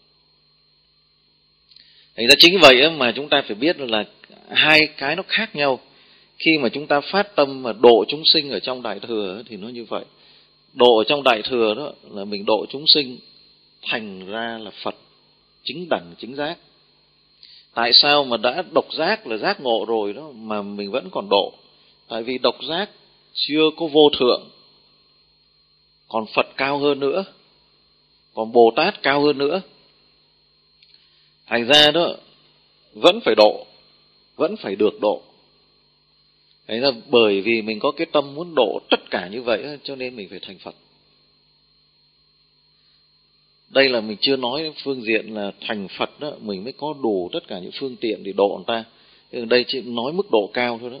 Thành ra chính vậy mà chúng ta phải biết là hai cái nó khác nhau. Khi mà chúng ta phát tâm mà độ chúng sinh ở trong Đại Thừa thì nó như vậy. Độ ở trong Đại Thừa đó là mình độ chúng sinh thành ra là Phật, chính đẳng chính giác. Tại sao mà đã độc giác là giác ngộ rồi đó mà mình vẫn còn độ? Tại vì độc giác chưa có vô thượng, còn Phật cao hơn nữa, còn Bồ Tát cao hơn nữa. Thành ra đó vẫn phải độ, vẫn phải được độ. Thành ra bởi vì mình có cái tâm muốn độ tất cả như vậy cho nên mình phải thành Phật. Đây là mình chưa nói phương diện là thành Phật đó, mình mới có đủ tất cả những phương tiện để độ người ta. Nhưng đây chỉ nói mức độ cao thôi đó.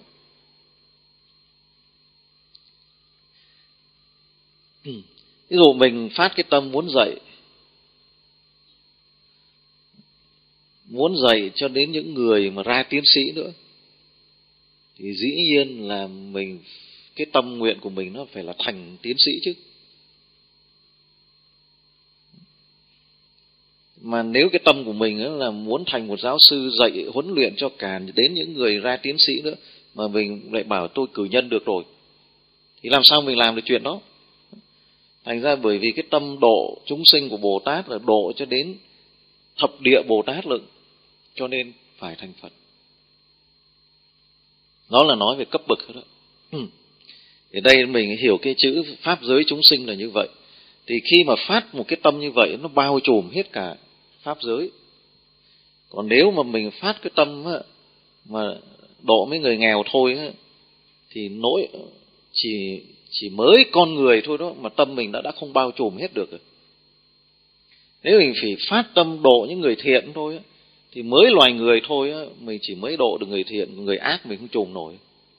Ví dụ mình phát cái tâm muốn dạy, muốn dạy cho đến những người mà ra tiến sĩ nữa, thì dĩ nhiên là mình, cái tâm nguyện của mình nó phải là thành tiến sĩ chứ. Mà nếu cái tâm của mình là muốn thành một giáo sư dạy huấn luyện cho cả đến những người ra tiến sĩ nữa, mà mình lại bảo tôi cử nhân được rồi, thì làm sao mình làm được chuyện đó? Thành ra bởi vì cái tâm độ chúng sinh của Bồ Tát là độ cho đến thập địa Bồ Tát lận, cho nên phải thành Phật. Đó là nói về cấp bậc đó. Thì đây mình hiểu cái chữ pháp giới chúng sinh là như vậy. Thì khi mà phát một cái tâm như vậy, nó bao trùm hết cả pháp giới. Còn nếu mà mình phát cái tâm á, mà độ mấy người nghèo thôi á, thì nỗi chỉ chỉ mới con người thôi đó mà tâm mình đã đã không bao trùm hết được rồi. Nếu mình phải phát tâm độ những người thiện thôi á, thì mới loài người thôi á, mình chỉ mới độ được người thiện, người ác mình không trùm nổi.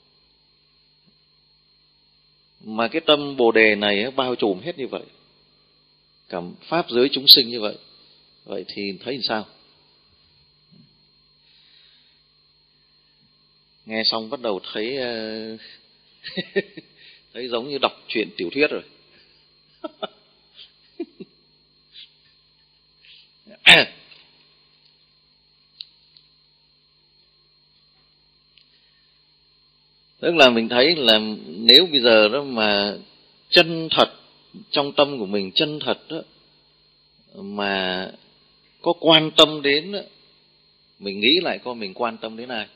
Mà cái tâm Bồ Đề này á, bao trùm hết như vậy, cả pháp giới chúng sinh như vậy. Vậy thì thấy làm sao? nghe xong bắt đầu thấy thấy giống như đọc truyện tiểu thuyết rồi. Tức là mình thấy là nếu bây giờ đó mà chân thật trong tâm của mình, chân thật đó, mà có quan tâm đến đó, mình nghĩ lại coi mình quan tâm đến ai.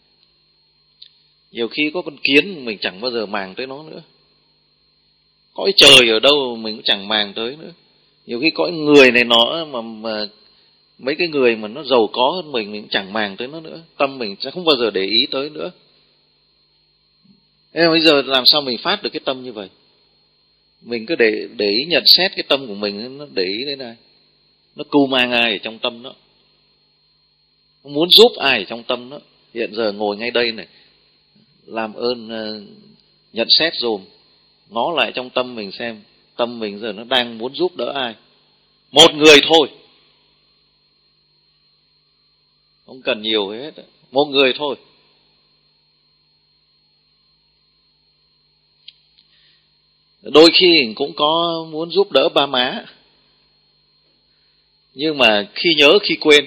Nhiều khi có con kiến mình chẳng bao giờ màng tới nó nữa, cõi trời ở đâu mình cũng chẳng màng tới nữa. Nhiều khi cõi người này nó mà, mà mấy cái người mà nó giàu có hơn mình mình cũng chẳng màng tới nó nữa, tâm mình sẽ không bao giờ để ý tới nữa. Thế bây giờ làm sao mình phát được cái tâm như vậy? Mình cứ để để ý nhận xét cái tâm của mình, nó để ý đến ai, nó cưu mang ai ở trong tâm nó, nó muốn giúp ai ở trong tâm nó. Hiện giờ ngồi ngay đây này, làm ơn uh, nhận xét dùm, ngó lại trong tâm mình xem tâm mình giờ nó đang muốn giúp đỡ ai. Một người thôi, không cần nhiều hết, một người thôi. Đôi khi cũng có muốn giúp đỡ ba má, nhưng mà khi nhớ khi quên.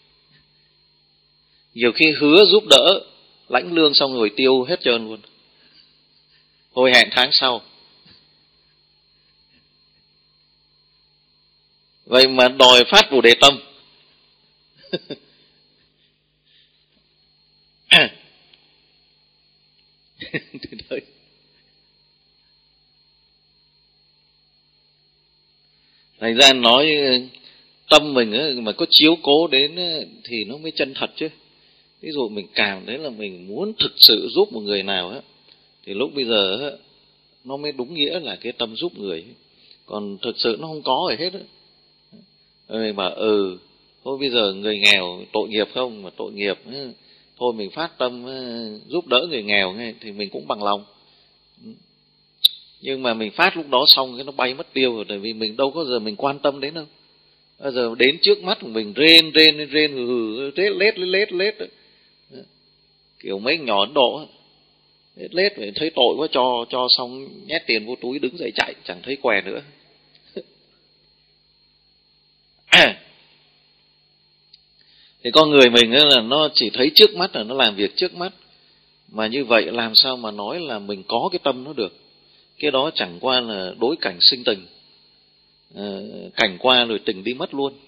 Nhiều khi hứa giúp đỡ, lãnh lương xong rồi tiêu hết trơn luôn, thôi hẹn tháng sau. Vậy mà đòi phát Bồ Đề tâm. Thành ra nói tâm mình ấy, mà có chiếu cố đến ấy, thì nó mới chân thật chứ. Ví dụ mình cảm thấy là mình muốn thực sự giúp một người nào ấy, thì lúc bây giờ ấy, nó mới đúng nghĩa là cái tâm giúp người. Còn thực sự nó không có gì hết ấy. Rồi mà ừ thôi bây giờ người nghèo tội nghiệp không, mà tội nghiệp ấy, thôi mình phát tâm ấy, giúp đỡ người nghèo ấy, thì mình cũng bằng lòng. Nhưng mà mình phát lúc đó xong cái nó bay mất tiêu rồi, tại vì mình đâu có giờ mình quan tâm đến đâu. Bây giờ đến trước mắt của mình rên rên rên hừ hừ lết lết lết lết kiểu mấy nhỏ Ấn Độ lết lết phải thấy tội quá, cho cho xong nhét tiền vô túi đứng dậy chạy, chẳng thấy què nữa. Thì con người mình là nó chỉ thấy trước mắt là nó làm việc trước mắt, mà như vậy làm sao mà nói là mình có cái tâm nó được. Cái đó chẳng qua là đối cảnh sinh tình, à, cảnh qua rồi tình đi mất luôn.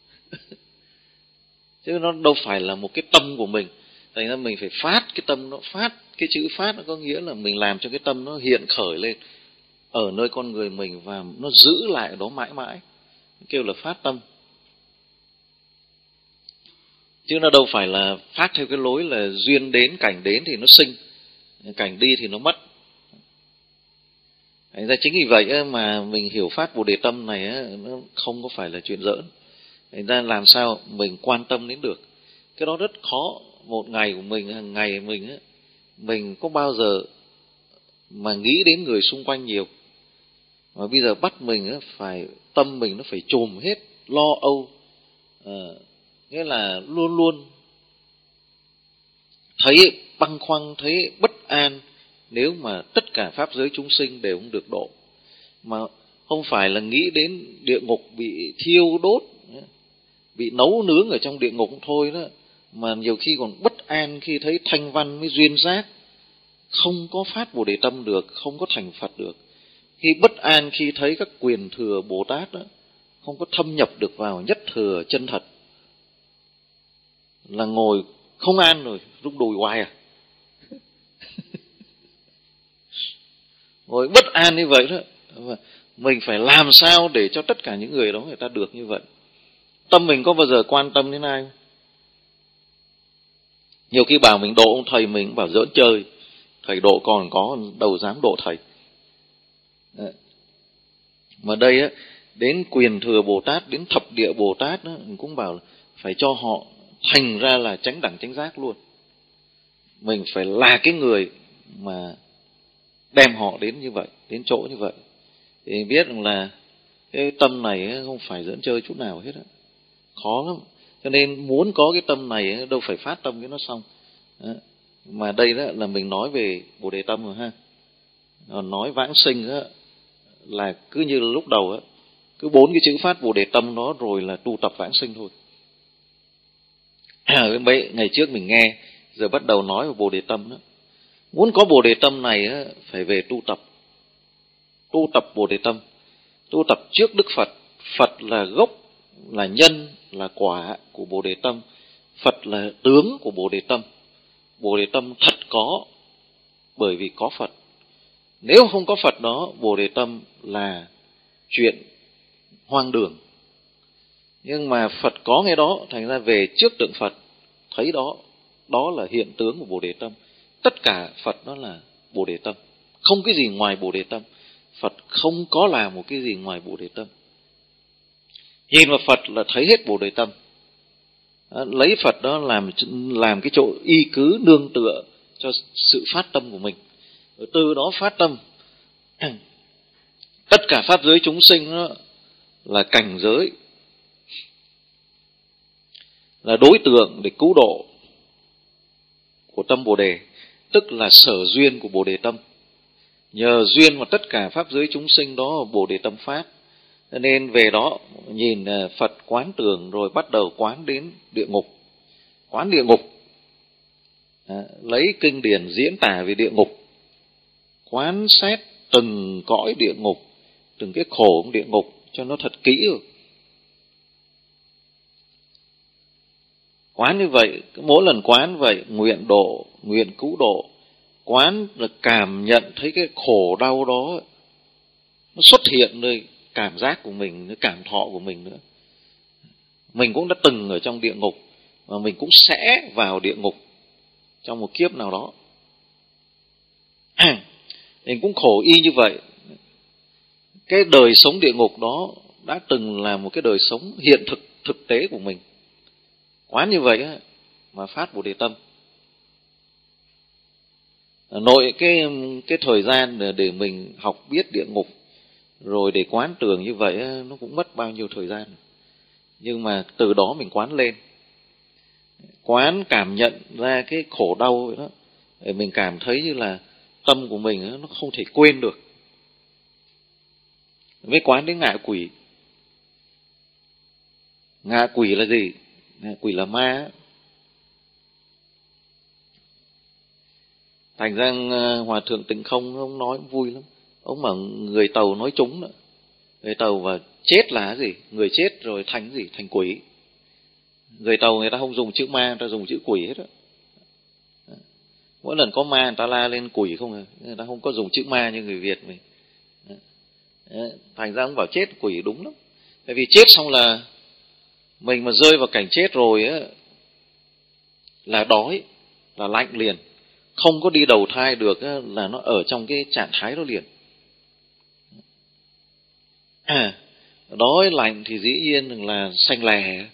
Chứ nó đâu phải là một cái tâm của mình. Thành ra mình phải phát cái tâm nó. Phát, cái chữ phát nó có nghĩa là mình làm cho cái tâm nó hiện khởi lên ở nơi con người mình, và nó giữ lại ở đó mãi mãi, kêu là phát tâm. Chứ nó đâu phải là phát theo cái lối là duyên đến, cảnh đến thì nó sinh, cảnh đi thì nó mất. Thành ra chính vì vậy mà mình hiểu phát Bồ Đề tâm này nó không có phải là chuyện giỡn. Thành ra làm sao mình quan tâm đến được, cái đó rất khó. Một ngày của mình, hàng ngày mình mình có bao giờ mà nghĩ đến người xung quanh nhiều, mà bây giờ bắt mình phải tâm mình nó phải trùm hết lo âu, à, nghĩa là luôn luôn thấy băn khoăn, thấy bất an nếu mà tất cả pháp giới chúng sinh đều không được độ. Mà không phải là nghĩ đến địa ngục bị thiêu đốt, bị nấu nướng ở trong địa ngục thôi đó, mà nhiều khi còn bất an khi thấy thanh văn với duyên giác không có phát Bồ Đề tâm được, không có thành Phật được. Khi bất an khi thấy các quyền thừa Bồ Tát đó không có thâm nhập được vào nhất thừa chân thật, là ngồi không an rồi, rung đùi hoài à. Ngồi bất an như vậy đó, mình phải làm sao để cho tất cả những người đó người ta được như vậy. Tâm mình có bao giờ quan tâm đến ai? Nhiều khi bảo mình độ ông thầy, mình cũng bảo giỡn chơi, thầy độ còn có đâu dám độ thầy. Đấy. Mà đây á, đến quyền thừa Bồ Tát, đến thập địa Bồ Tát đó, mình cũng bảo phải cho họ thành ra là chánh đẳng chánh giác luôn. Mình phải là cái người mà đem họ đến như vậy, đến chỗ như vậy. Thì biết rằng là cái tâm này không phải giỡn chơi chút nào hết á, khó lắm. Cho nên muốn có cái tâm này đâu phải phát tâm cái nó xong. Đó. mà đây đó là mình nói về Bồ Đề Tâm rồi ha. Nói vãng sinh đó, là cứ như lúc đầu đó, cứ bốn cái chữ phát Bồ Đề Tâm đó rồi là tu tập vãng sinh thôi. Mấy ngày trước mình nghe, giờ bắt đầu nói về Bồ Đề Tâm đó. Muốn có Bồ Đề Tâm này á, phải về tu tập. Tu tập Bồ Đề Tâm. Tu tập trước Đức Phật. Phật là gốc, là nhân, là quả của Bồ Đề Tâm. Phật là tướng của Bồ Đề Tâm. Bồ Đề Tâm thật có bởi vì có Phật. Nếu không có Phật đó, Bồ Đề Tâm là chuyện hoang đường. Nhưng mà Phật có ngay đó, thành ra về trước tượng Phật, thấy đó, đó là hiện tướng của Bồ Đề Tâm. Tất cả Phật đó là Bồ Đề Tâm. Không cái gì ngoài Bồ Đề Tâm. Phật không có làm một cái gì ngoài Bồ Đề Tâm. Nhìn vào Phật là thấy hết Bồ Đề Tâm. Lấy Phật đó làm làm cái chỗ y cứ nương tựa cho sự phát tâm của mình. Rồi từ đó phát tâm. Tất cả pháp giới chúng sinh đó là cảnh giới, là đối tượng để cứu độ của tâm Bồ Đề, tức là sở duyên của Bồ Đề Tâm. Nhờ duyên mà tất cả pháp giới chúng sinh đó Bồ Đề Tâm phát. Nên về đó nhìn Phật quán tưởng rồi bắt đầu quán đến địa ngục. Quán địa ngục, à, lấy kinh điển diễn tả về địa ngục, quán xét từng cõi địa ngục, từng cái khổ của địa ngục cho nó thật kỹ rồi. Quán như vậy, mỗi lần quán vậy, nguyện độ, nguyện cứu độ. Quán là cảm nhận thấy cái khổ đau đó nó xuất hiện nơi cảm giác của mình, nơi cảm thọ của mình nữa. Mình cũng đã từng ở trong địa ngục, và mình cũng sẽ vào địa ngục trong một kiếp nào đó. Mình cũng khổ y như vậy. Cái đời sống địa ngục đó đã từng là một cái đời sống hiện thực, thực tế của mình. Quán như vậy mà phát Bồ Đề Tâm. Nội cái, cái thời gian để, để mình học biết địa ngục, rồi để quán tưởng như vậy nó cũng mất bao nhiêu thời gian. Nhưng mà từ đó mình quán lên. Quán cảm nhận ra cái khổ đau vậy đó, để mình cảm thấy như là tâm của mình nó không thể quên được. Mới quán đến ngạ quỷ. Ngạ quỷ là gì? Ngạ quỷ là ma. Thành ra Hòa Thượng Tịnh Không ông nói vui lắm. Ông bảo người Tàu nói trúng đó. Người Tàu và chết là gì? Người chết rồi thành gì? Thành quỷ. Người Tàu người ta không dùng chữ ma, người ta dùng chữ quỷ hết đó. Mỗi lần có ma người ta la lên quỷ không à. Người ta không có dùng chữ ma như người Việt mình. Thành ra ông bảo chết quỷ đúng lắm. Tại vì chết xong là mình mà rơi vào cảnh chết rồi á, là đói, là lạnh liền. Không có đi đầu thai được á, là nó ở trong cái trạng thái đó liền. À, đói lạnh thì dĩ nhiên là xanh lè.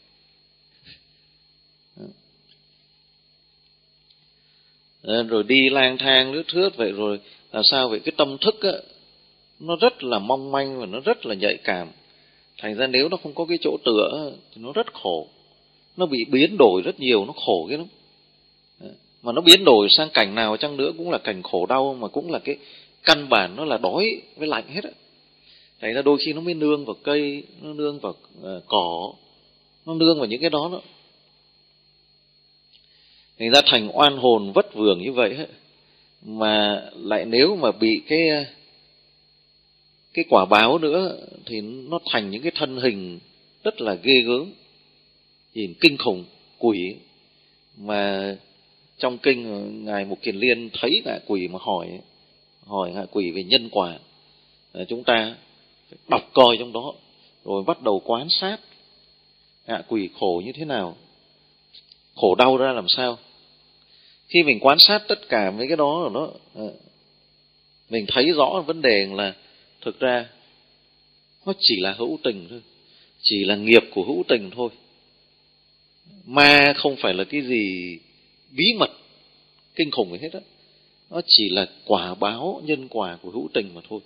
À, rồi đi lang thang lướt thướt vậy rồi là sao vậy? Cái tâm thức á, nó rất là mong manh và nó rất là nhạy cảm. Thành ra nếu nó không có cái chỗ tựa thì nó rất khổ. Nó bị biến đổi rất nhiều, nó khổ cái lắm. Mà nó biến đổi sang cảnh nào chăng nữa cũng là cảnh khổ đau, mà cũng là cái căn bản nó là đói với lạnh hết á. Thành ra đôi khi nó mới nương vào cây, nó nương vào uh, cỏ, nó nương vào những cái đó đó. Thành ra thành oan hồn vất vưởng như vậy ấy. Mà lại nếu mà bị cái cái quả báo nữa thì nó thành những cái thân hình rất là ghê gớm, nhìn kinh khủng, quỷ. Mà trong kinh Ngài Mục Kiền Liên thấy ngạ quỷ mà hỏi hỏi ngạ quỷ về nhân quả, chúng ta phải đọc coi trong đó rồi bắt đầu quan sát ngạ quỷ khổ như thế nào, khổ đau ra làm sao. Khi mình quan sát tất cả mấy cái đó rồi đó, mình thấy rõ vấn đề là thực ra nó chỉ là hữu tình thôi, chỉ là nghiệp của hữu tình thôi. Ma không phải là cái gì bí mật kinh khủng gì hết á, nó chỉ là quả báo nhân quả của hữu tình mà thôi.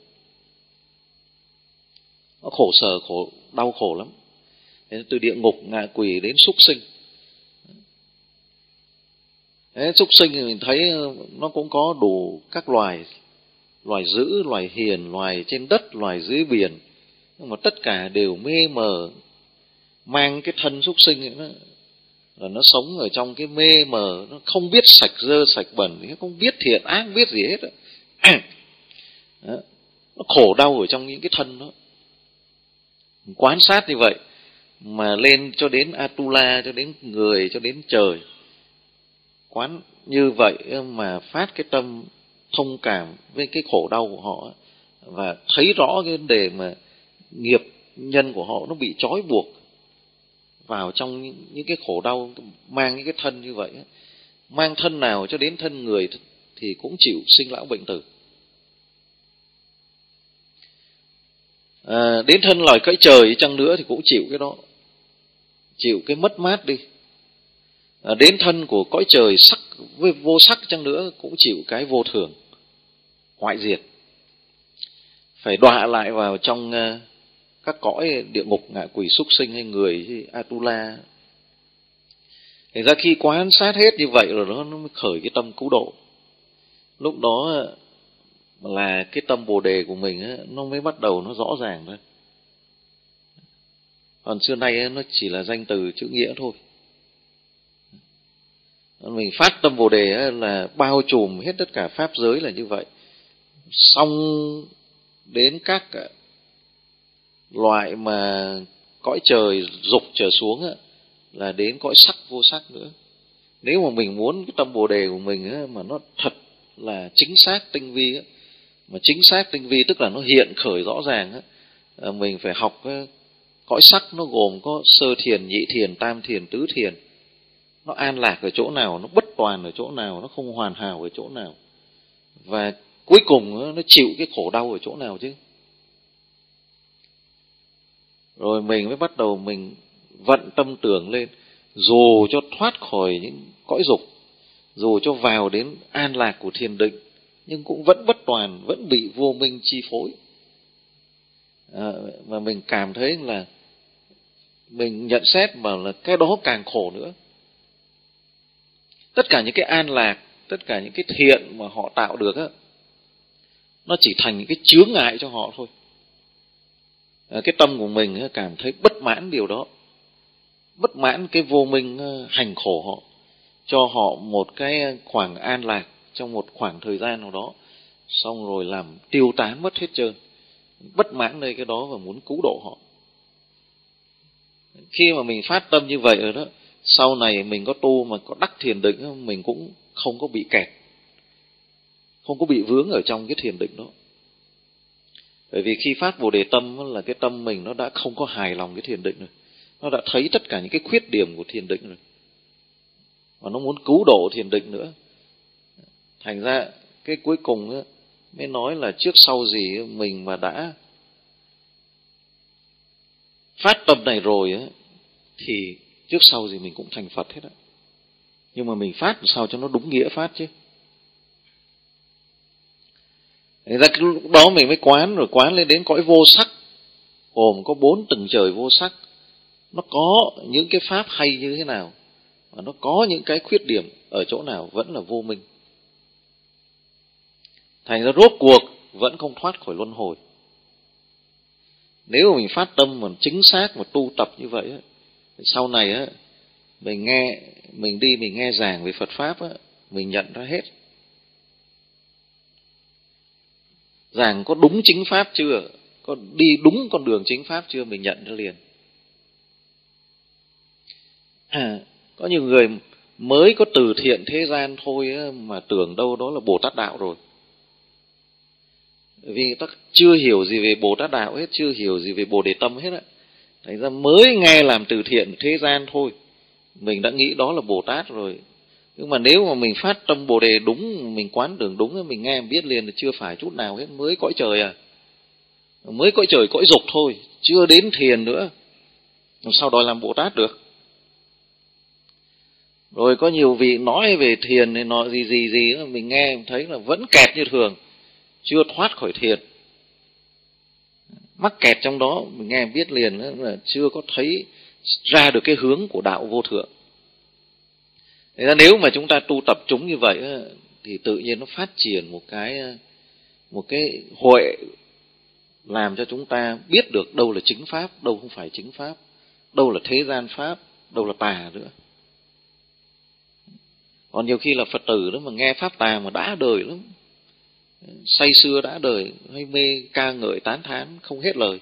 Nó khổ sở, khổ đau khổ lắm. Từ địa ngục, ngạ quỷ đến súc sinh. Đấy, súc sinh thì mình thấy nó cũng có đủ các loài, loài dữ, loài hiền, loài trên đất, loài dưới biển, nhưng mà tất cả đều mê mờ, mang cái thân súc sinh ấy, nó là nó sống ở trong cái mê mờ, nó không biết sạch dơ sạch bẩn, nó không biết thiện ác, không biết gì hết. Đó. Nó khổ đau ở trong những cái thân đó. Quan sát như vậy mà lên cho đến Atula, cho đến người, cho đến trời, quán như vậy mà phát cái tâm thông cảm với cái khổ đau của họ, và thấy rõ cái vấn đề mà nghiệp nhân của họ nó bị trói buộc vào trong những, những cái khổ đau, mang những cái thân như vậy. Mang thân nào cho đến thân người thì cũng chịu sinh lão bệnh tử. À, đến thân loài cõi trời chăng nữa thì cũng chịu cái đó, chịu cái mất mát đi. À, đến thân của cõi trời sắc với vô sắc chăng nữa cũng chịu cái vô thường, hoại diệt, phải đọa lại vào trong uh, các cõi địa ngục, ngạ quỷ, súc sinh hay người hay Atula. Thành ra khi quan sát hết như vậy rồi nó, nó mới khởi cái tâm cứu độ. Lúc đó là cái tâm Bồ Đề của mình ấy, nó mới bắt đầu nó rõ ràng thôi. Còn xưa nay ấy, nó chỉ là danh từ chữ nghĩa thôi. Mình phát tâm Bồ Đề ấy, là bao trùm hết tất cả pháp giới là như vậy. Xong đến các loại mà cõi trời dục trở xuống ấy, là đến cõi sắc vô sắc nữa. Nếu mà mình muốn cái tâm Bồ Đề của mình ấy, mà nó thật là chính xác tinh vi ấy, mà chính xác tinh vi tức là nó hiện khởi rõ ràng ấy, mình phải học ấy, cõi sắc nó gồm có sơ thiền, nhị thiền, tam thiền, tứ thiền. Nó an lạc ở chỗ nào, nó bất toàn ở chỗ nào, nó không hoàn hảo ở chỗ nào, và cuối cùng nó chịu cái khổ đau ở chỗ nào chứ. Rồi mình mới bắt đầu mình vận tâm tưởng lên, dù cho thoát khỏi những cõi dục, dù cho vào đến an lạc của thiền định, nhưng cũng vẫn bất toàn, vẫn bị vô minh chi phối. À, mà mình cảm thấy là mình nhận xét mà là cái đó càng khổ nữa. Tất cả những cái an lạc, tất cả những cái thiện mà họ tạo được á, nó chỉ thành những cái chướng ngại cho họ thôi. À, cái tâm của mình cảm thấy bất mãn điều đó, bất mãn cái vô minh hành khổ họ, cho họ một cái khoảng an lạc trong một khoảng thời gian nào đó, xong rồi làm tiêu tán mất hết trơn. Bất mãn nơi cái đó và muốn cứu độ họ. Khi mà mình phát tâm như vậy rồi đó, sau này mình có tu mà có đắc thiền định, mình cũng không có bị kẹt, không có bị vướng ở trong cái thiền định đó. Bởi vì khi phát Bồ Đề tâm là cái tâm mình nó đã không có hài lòng cái thiền định rồi, nó đã thấy tất cả những cái khuyết điểm của thiền định rồi, và nó muốn cứu độ thiền định nữa. Thành ra cái cuối cùng mới nói là trước sau gì mình mà đã phát tâm này rồi ấy, thì trước sau gì mình cũng thành Phật hết á. Nhưng mà mình phát sao cho nó đúng nghĩa phát chứ. Thành ra lúc đó mình mới quán, rồi quán lên đến cõi vô sắc, gồm có bốn tầng trời vô sắc. Nó có những cái pháp hay như thế nào, và nó có những cái khuyết điểm ở chỗ nào, vẫn là vô minh. Thành ra rốt cuộc vẫn không thoát khỏi luân hồi. Nếu mà mình phát tâm mà chính xác mà tu tập như vậy, sau này á, mình nghe, mình đi mình nghe giảng về Phật Pháp á, mình nhận ra hết. Giảng có đúng chính Pháp chưa, có đi đúng con đường chính Pháp chưa, mình nhận ra liền. À, có nhiều người mới có từ thiện thế gian thôi á, mà tưởng đâu đó là Bồ Tát Đạo rồi. Vì ta chưa hiểu gì về Bồ Tát Đạo hết, chưa hiểu gì về Bồ Đề Tâm hết á. Thành ra mới nghe làm từ thiện thế gian thôi, mình đã nghĩ đó là Bồ Tát rồi. Nhưng mà nếu mà mình phát tâm Bồ Đề đúng, mình quán tưởng đúng, mình nghe mình biết liền là chưa phải chút nào hết, mới cõi trời à. Mới cõi trời cõi dục thôi, chưa đến thiền nữa, làm sao đòi làm Bồ Tát được. Rồi có nhiều vị nói về thiền này nọ gì gì gì đó, mình nghe mình thấy là vẫn kẹt như thường, chưa thoát khỏi thiền, mắc kẹt trong đó. Mình nghe mình biết liền là chưa có thấy ra được cái hướng của đạo vô thượng. Thế ra nếu mà chúng ta tu tập chúng như vậy thì tự nhiên nó phát triển một cái một cái huệ làm cho chúng ta biết được đâu là chính pháp, đâu không phải chính pháp, đâu là thế gian pháp, đâu là tà nữa. Còn nhiều khi là Phật tử đó mà nghe pháp tà mà đã đời lắm, say sưa đã đời, hay mê ca ngợi tán thán không hết lời.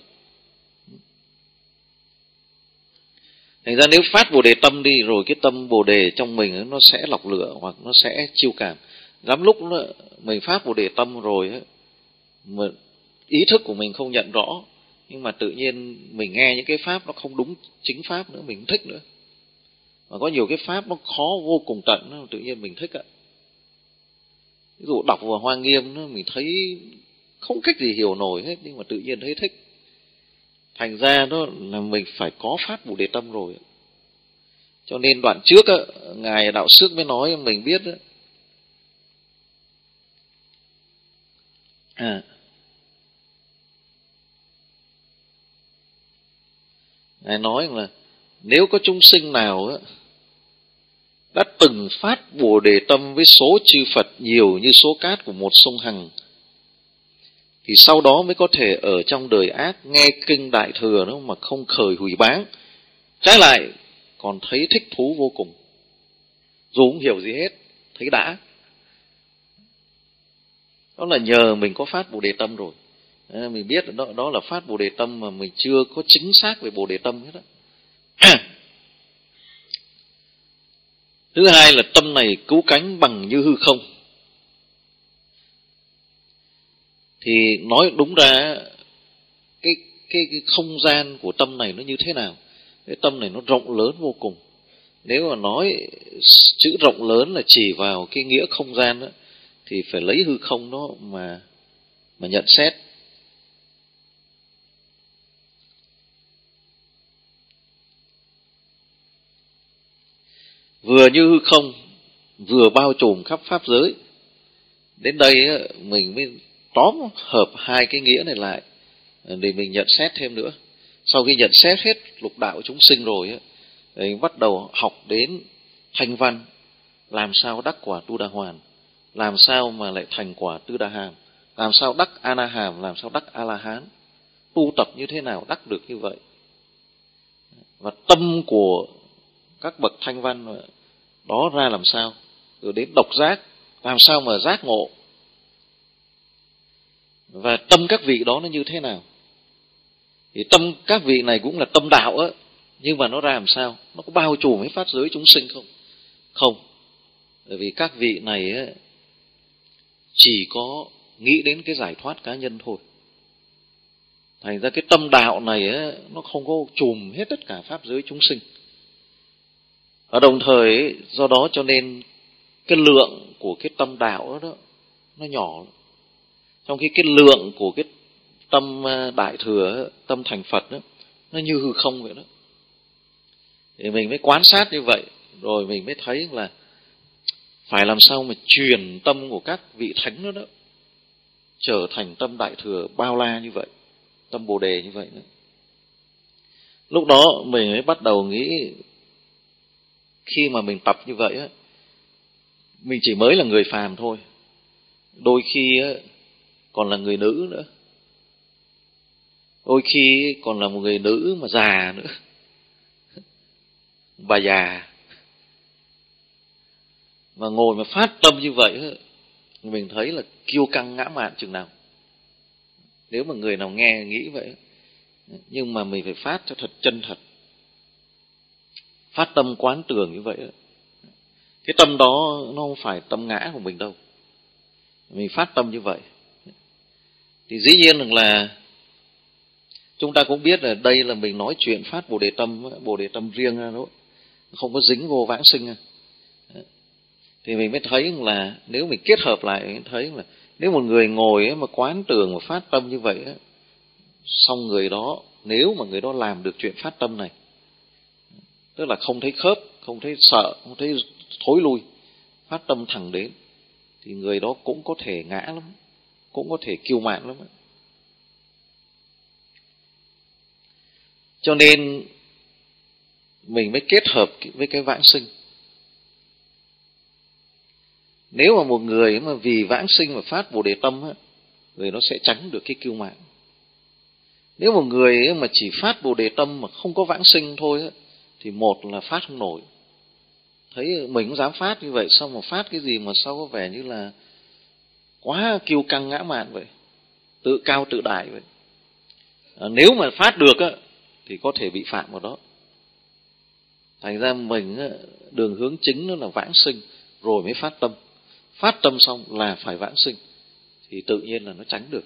Thành ra nếu phát Bồ Đề tâm đi rồi, cái tâm Bồ Đề trong mình nó sẽ lọc lửa hoặc nó sẽ chiêu cảm. Lắm lúc đó, mình phát Bồ Đề tâm rồi ấy, mà ý thức của mình không nhận rõ, nhưng mà tự nhiên mình nghe những cái pháp nó không đúng chính pháp nữa, mình không thích nữa. Mà có nhiều cái pháp nó khó vô cùng tận, tự nhiên mình thích ạ. Ví dụ đọc vào Hoa Nghiêm đó, mình thấy không cách gì hiểu nổi hết, nhưng mà tự nhiên thấy thích. Thành ra đó là mình phải có phát Bồ Đề tâm rồi. Cho nên đoạn trước á, Ngài Đạo Xước mới nói mình biết đó. À, Ngài nói là nếu có chúng sinh nào á, đã từng phát Bồ Đề tâm với số chư Phật nhiều như số cát của một sông Hằng, thì sau đó mới có thể ở trong đời ác nghe kinh Đại Thừa nó mà không khởi hủy báng, trái lại còn thấy thích thú vô cùng, dù không hiểu gì hết, thấy đã. Đó là nhờ mình có phát Bồ Đề tâm rồi. À, mình biết đó, đó là phát Bồ Đề tâm mà mình chưa có chính xác về Bồ Đề tâm hết đó. Thứ hai là tâm này cứu cánh bằng như hư không. Thì nói đúng ra cái, cái, cái không gian của tâm này nó như thế nào? Cái tâm này nó rộng lớn vô cùng. Nếu mà nói chữ rộng lớn là chỉ vào cái nghĩa không gian đó, thì phải lấy hư không đó mà, mà nhận xét. Vừa như hư không, vừa bao trùm khắp pháp giới. Đến đây mình mới tóm hợp hai cái nghĩa này lại để mình nhận xét thêm nữa. Sau khi nhận xét hết lục đạo chúng sinh rồi, mình bắt đầu học đến thanh văn, làm sao đắc quả Tu Đà Hoàn, làm sao mà lại thành quả Tư Đà Hàm, làm sao đắc A Na Hàm, làm sao đắc A La Hán, tu tập như thế nào đắc được như vậy. Và tâm của các bậc thanh văn đó ra làm sao, rồi đến độc giác, làm sao mà giác ngộ, và tâm các vị đó nó như thế nào. Thì tâm các vị này cũng là tâm đạo á, nhưng mà nó ra làm sao, nó có bao trùm hết pháp giới chúng sinh không? Không, bởi vì các vị này á, chỉ có nghĩ đến cái giải thoát cá nhân thôi. Thành ra cái tâm đạo này á, nó không có trùm hết tất cả pháp giới chúng sinh. Và đồng thời do đó cho nên cái lượng của cái tâm đạo đó, đó nó nhỏ, trong khi cái lượng của cái tâm Đại Thừa, tâm thành Phật đó, nó như hư không vậy đó. Thì mình mới quan sát như vậy, rồi mình mới thấy là phải làm sao mà truyền tâm của các vị thánh đó, đó trở thành tâm Đại Thừa bao la như vậy, tâm Bồ Đề như vậy đó. Lúc đó mình mới bắt đầu nghĩ, khi mà mình tập như vậy á, mình chỉ mới là người phàm thôi, đôi khi á, còn là người nữ nữa, đôi khi còn là một người nữ mà già nữa, bà già, mà ngồi mà phát tâm như vậy á, mình thấy là kiêu căng ngã mạn chừng nào. Nếu mà người nào nghe nghĩ vậy, nhưng mà mình phải phát cho thật chân thật, phát tâm quán tưởng như vậy. Cái tâm đó nó không phải tâm ngã của mình đâu, mình phát tâm như vậy. Thì dĩ nhiên là chúng ta cũng biết là đây là mình nói chuyện phát Bồ Đề tâm, Bồ Đề tâm riêng ra đó, không có dính vô vãng sinh. Thì mình mới thấy là nếu mình kết hợp lại, mình thấy là nếu một người ngồi mà quán tưởng và phát tâm như vậy, xong người đó, nếu mà người đó làm được chuyện phát tâm này, tức là không thấy khớp, không thấy sợ, không thấy thối lui, phát tâm thẳng đến, thì người đó cũng có thể ngã lắm, cũng có thể kiêu mạn lắm. Cho nên mình mới kết hợp với cái vãng sinh. Nếu mà một người mà vì vãng sinh mà phát Bồ Đề tâm á, người nó sẽ tránh được cái kiêu mạn. Nếu một người mà chỉ phát Bồ Đề tâm mà không có vãng sinh thôi á, thì một là phát không nổi. Thấy mình cũng dám phát như vậy, sao mà phát cái gì mà sao có vẻ như là quá kiêu căng ngã mạn vậy, tự cao tự đại vậy. À, nếu mà phát được á, thì có thể bị phạm vào đó. Thành ra mình á, đường hướng chính nó là vãng sinh rồi mới phát tâm. Phát tâm xong là phải vãng sinh thì tự nhiên là nó tránh được.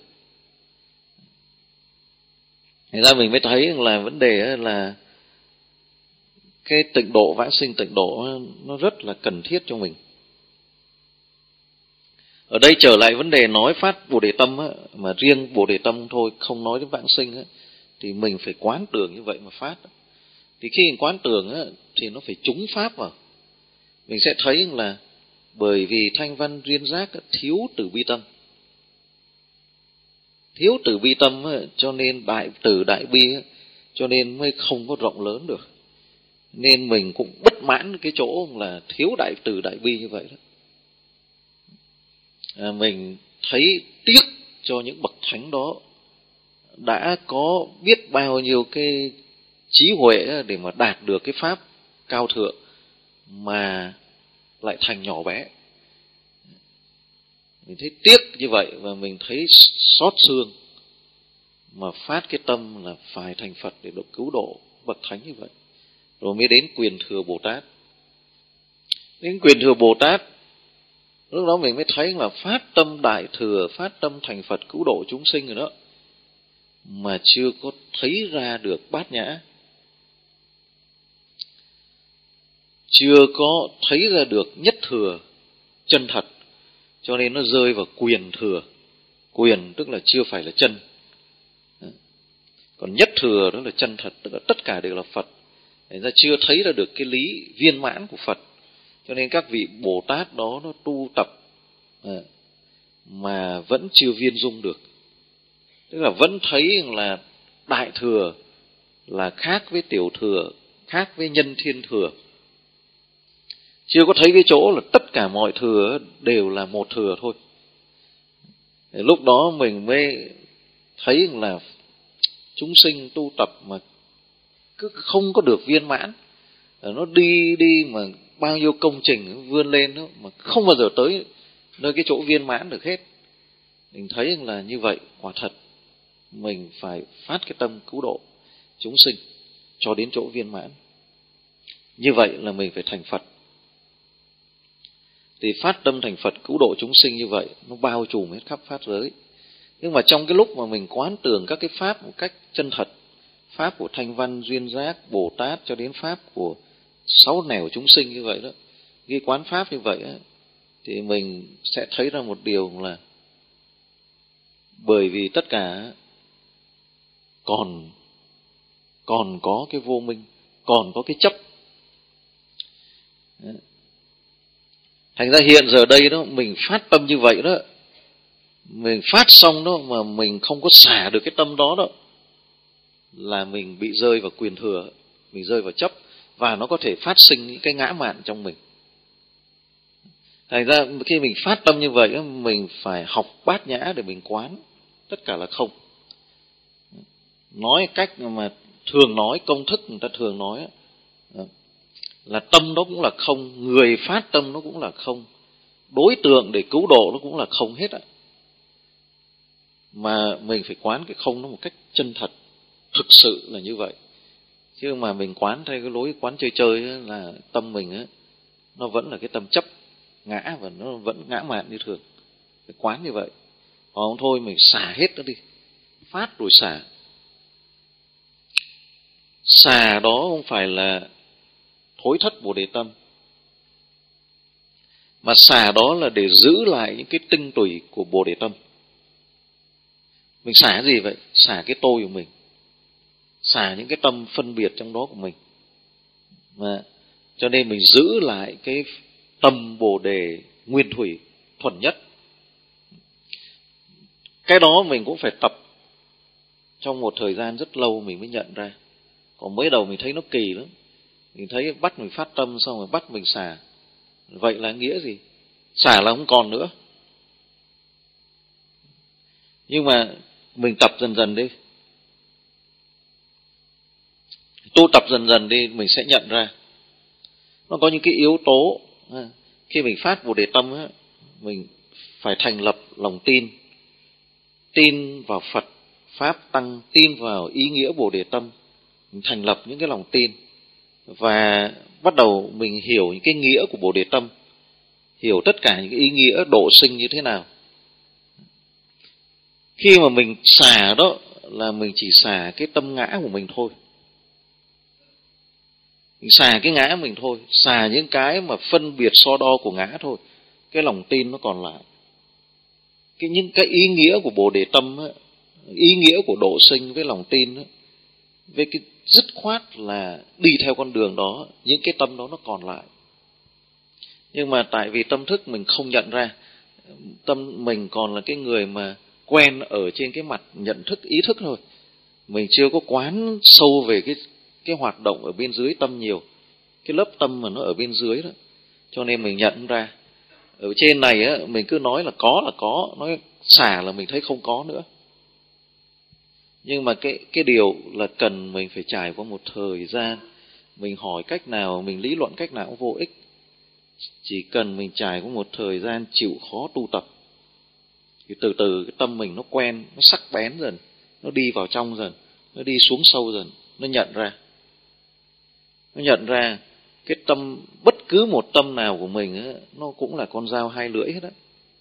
Thành ra mình mới thấy là vấn đề là cái tịnh độ, vãng sinh tịnh độ nó rất là cần thiết cho mình. Ở đây trở lại vấn đề nói phát Bồ Đề tâm á, mà riêng Bồ Đề tâm thôi, không nói đến vãng sinh á, thì mình phải quán tưởng như vậy mà phát. Thì khi mình quán tưởng á, thì nó phải trúng pháp vào. Mình sẽ thấy là bởi vì thanh văn duyên giác á, thiếu từ bi tâm. Thiếu từ bi tâm á, cho nên đại từ đại bi á, cho nên mới không có rộng lớn được. Nên mình cũng bất mãn cái chỗ là thiếu đại từ đại bi như vậy đó. À, mình thấy tiếc cho những bậc thánh đó đã có biết bao nhiêu cái trí huệ để mà đạt được cái pháp cao thượng mà lại thành nhỏ bé. Mình thấy tiếc như vậy và mình thấy xót xương mà phát cái tâm là phải thành Phật để được cứu độ bậc thánh như vậy. Rồi mới đến Quyền Thừa Bồ Tát. Đến Quyền Thừa Bồ Tát, lúc đó mình mới thấy là phát tâm đại thừa, phát tâm thành Phật cứu độ chúng sinh rồi đó, mà chưa có thấy ra được bát nhã, chưa có thấy ra được nhất thừa chân thật, cho nên nó rơi vào quyền thừa. Quyền tức là chưa phải là chân, còn nhất thừa đó là chân thật, tức là tất cả đều là Phật. Thành ra chưa thấy ra được cái lý viên mãn của Phật, cho nên các vị Bồ Tát đó nó tu tập mà vẫn chưa viên dung được. Tức là vẫn thấy là đại thừa là khác với tiểu thừa, khác với nhân thiên thừa. Chưa có thấy cái chỗ là tất cả mọi thừa đều là một thừa thôi. Lúc đó mình mới thấy là chúng sinh tu tập mà cứ không có được viên mãn. Nó đi đi mà bao nhiêu công trình vươn lên đó, mà không bao giờ tới nơi cái chỗ viên mãn được hết. Mình thấy là như vậy, quả thật mình phải phát cái tâm cứu độ chúng sinh cho đến chỗ viên mãn. Như vậy là mình phải thành Phật. Thì phát tâm thành Phật cứu độ chúng sinh như vậy, nó bao trùm hết khắp pháp giới. Nhưng mà trong cái lúc mà mình quán tưởng các cái pháp một cách chân thật, pháp của thanh văn duyên giác Bồ Tát cho đến pháp của sáu nẻo chúng sinh như vậy đó, khi quán pháp như vậy á, thì mình sẽ thấy ra một điều là bởi vì tất cả còn còn có cái vô minh, còn có cái chấp. Thành ra hiện giờ đây đó, mình phát tâm như vậy đó, mình phát xong đó mà mình không có xả được cái tâm đó đó, là mình bị rơi vào quyền thừa, mình rơi vào chấp, và nó có thể phát sinh những cái ngã mạn trong mình. Thành ra khi mình phát tâm như vậy, mình phải học bát nhã để mình quán tất cả là không. Nói cách mà thường nói, công thức người ta thường nói là tâm đó cũng là không, người phát tâm nó cũng là không, đối tượng để cứu độ nó cũng là không hết ạ. Mà mình phải quán cái không nó một cách chân thật, thực sự là như vậy. Chứ mà mình quán theo cái lối quán chơi chơi ấy, là tâm mình ấy, nó vẫn là cái tâm chấp ngã và nó vẫn ngã mạn như thường. Phải quán như vậy. Còn thôi mình xả hết nó đi, phát rồi xả. Xả đó không phải là thối thất Bồ Đề tâm, mà xả đó là để giữ lại những cái tinh tủy của Bồ Đề tâm. Mình xả gì vậy? Xả cái tôi của mình, xả những cái tâm phân biệt trong đó của mình. Mà cho nên mình giữ lại cái tâm Bồ Đề nguyên thủy thuần nhất. Cái đó mình cũng phải tập trong một thời gian rất lâu mình mới nhận ra. Còn mới đầu mình thấy nó kỳ lắm. Mình thấy bắt mình phát tâm xong rồi bắt mình xả. Vậy là nghĩa gì? xả là không còn nữa. Nhưng mà mình tập dần dần đi, tu tập dần dần đi, mình sẽ nhận ra nó có những cái yếu tố. Khi mình phát Bồ Đề tâm á, mình phải thành lập lòng tin, tin vào Phật Pháp Tăng, tin vào ý nghĩa Bồ Đề tâm. Mình thành lập những cái lòng tin và bắt đầu mình hiểu những cái nghĩa của Bồ Đề tâm, hiểu tất cả những cái ý nghĩa độ sinh như thế nào. Khi mà mình xả đó là mình chỉ xả cái tâm ngã của mình thôi, mình xả cái ngã mình thôi, xả những cái mà phân biệt so đo của ngã thôi. Cái lòng tin nó còn lại. Cái những cái ý nghĩa của Bồ Đề tâm á, ý nghĩa của độ sinh với lòng tin á, với cái dứt khoát là đi theo con đường đó, những cái tâm đó nó còn lại. Nhưng mà tại vì tâm thức mình không nhận ra, tâm mình còn là cái người mà quen ở trên cái mặt nhận thức, ý thức thôi. Mình chưa có quán sâu về cái cái hoạt động ở bên dưới tâm nhiều, cái lớp tâm mà nó ở bên dưới đó. Cho nên mình nhận ra. Ở trên này á, mình cứ nói là có là có, nói xả là mình thấy không có nữa. Nhưng mà cái cái điều là cần mình phải trải qua một thời gian. Mình hỏi cách nào, mình lý luận cách nào cũng vô ích. Chỉ cần mình trải qua một thời gian chịu khó tu tập, thì từ từ cái tâm mình nó quen, nó sắc bén dần, nó đi vào trong dần, nó đi xuống sâu dần, nó nhận ra. Nó nhận ra cái tâm, bất cứ một tâm nào của mình ấy, nó cũng là con dao hai lưỡi hết á.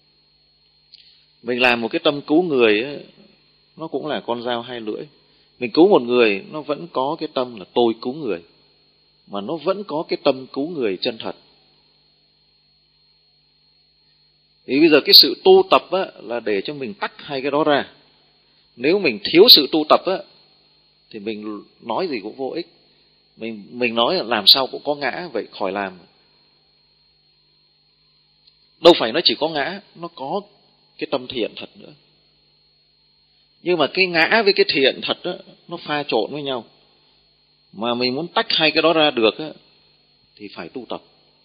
Mình làm một cái tâm cứu người ấy, nó cũng là con dao hai lưỡi. Mình cứu một người, nó vẫn có cái tâm là tôi cứu người, mà nó vẫn có cái tâm cứu người chân thật. Thì bây giờ cái sự tu tập á, là để cho mình tách hai cái đó ra. Nếu mình thiếu sự tu tập á, thì mình nói gì cũng vô ích. Mình, mình nói là làm sao cũng có ngã, vậy khỏi làm. Đâu phải nó chỉ có ngã, nó có cái tâm thiện thật nữa. Nhưng mà cái ngã với cái thiện thật á, nó pha trộn với nhau. Mà mình muốn tách hai cái đó ra được á, thì phải tu tập.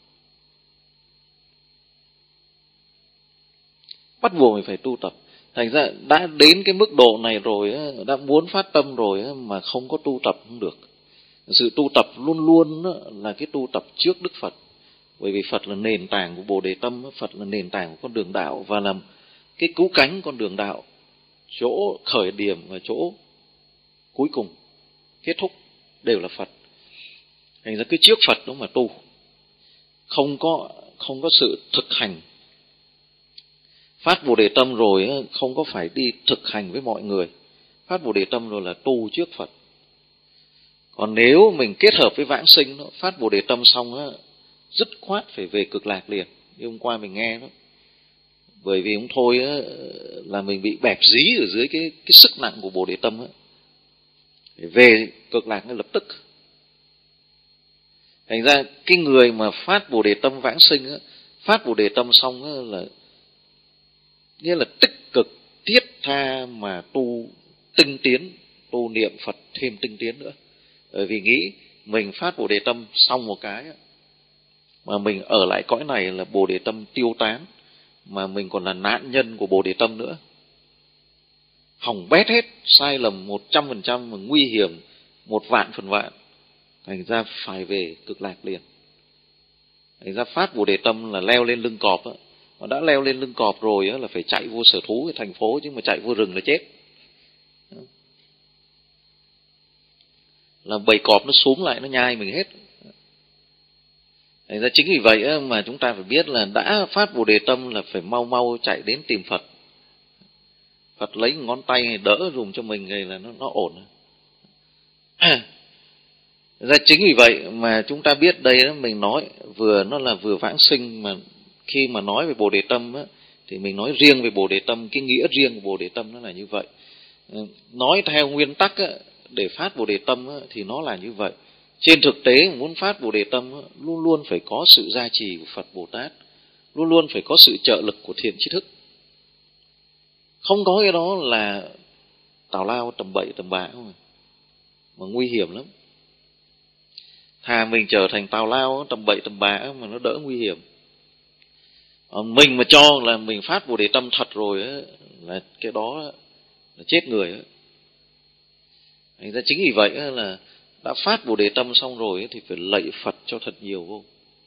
Bắt buộc mình phải tu tập. Thành ra đã đến cái mức độ này rồi á, đã muốn phát tâm rồi á, mà không có tu tập không được. Sự tu tập luôn luôn á, là cái tu tập trước Đức Phật. Bởi vì Phật là nền tảng của Bồ Đề tâm, Phật là nền tảng của con đường đạo và là cái cứu cánh con đường đạo. Chỗ khởi điểm và chỗ cuối cùng, kết thúc đều là Phật. Thành ra cái trước Phật đó mà tu. Không có, không có sự thực hành. Phát Bồ Đề tâm rồi không có phải đi thực hành với mọi người. Phát Bồ Đề tâm rồi là tu trước Phật. Còn nếu mình kết hợp với vãng sinh, phát Bồ Đề tâm xong, dứt khoát phải về cực lạc liền. Như hôm qua mình nghe đó. Bởi vì không thôi là mình bị bẹp dí ở dưới cái, cái sức nặng của Bồ Đề tâm ấy. Về cực lạc ngay lập tức. Thành ra cái người mà phát Bồ Đề tâm vãng sinh á, phát Bồ Đề tâm xong á, là nghĩa là tích cực thiết tha mà tu tinh tiến, tu niệm Phật thêm tinh tiến nữa. Bởi vì nghĩ mình phát Bồ Đề tâm xong một cái á, mà mình ở lại cõi này là Bồ Đề tâm tiêu tán, mà mình còn là nạn nhân của Bồ Đề tâm nữa. Hỏng bét hết, sai lầm một trăm phần trăm mà nguy hiểm một vạn phần vạn. Thành ra phải về cực lạc liền. Thành ra phát Bồ Đề tâm là leo lên lưng cọp á. Mà đã leo lên lưng cọp rồi á, là phải chạy vô sở thú cái thành phố, chứ mà chạy vô rừng là chết. Là bầy cọp nó súm lại, nó nhai mình hết. Thành ra chính vì vậy á, mà chúng ta phải biết là đã phát Bồ Đề tâm là phải mau mau chạy đến tìm Phật. Phật lấy ngón tay này đỡ dùng cho mình này là nó, nó ổn. Ra chính vì vậy mà chúng ta biết đây đó, mình nói vừa nó là vừa vãng sinh, mà khi mà nói về Bồ Đề tâm á, thì mình nói riêng về Bồ Đề tâm, cái nghĩa riêng của Bồ Đề tâm nó là như vậy. Nói theo nguyên tắc á, để phát Bồ Đề tâm á, thì nó là như vậy. Trên thực tế muốn phát Bồ Đề tâm á, luôn luôn phải có sự gia trì của Phật Bồ Tát, luôn luôn phải có sự trợ lực của thiện tri thức. Không có cái đó là tào lao tầm bậy tầm bạ mà, mà nguy hiểm lắm. Thà mình trở thành tào lao tầm bậy tầm bạ mà nó đỡ nguy hiểm. Mình mà cho là mình phát Bồ Đề tâm thật rồi ấy, là cái đó là chết người ấy. Thành ra chính vì vậy là đã phát Bồ Đề tâm xong rồi ấy, thì phải lạy Phật cho thật nhiều vô.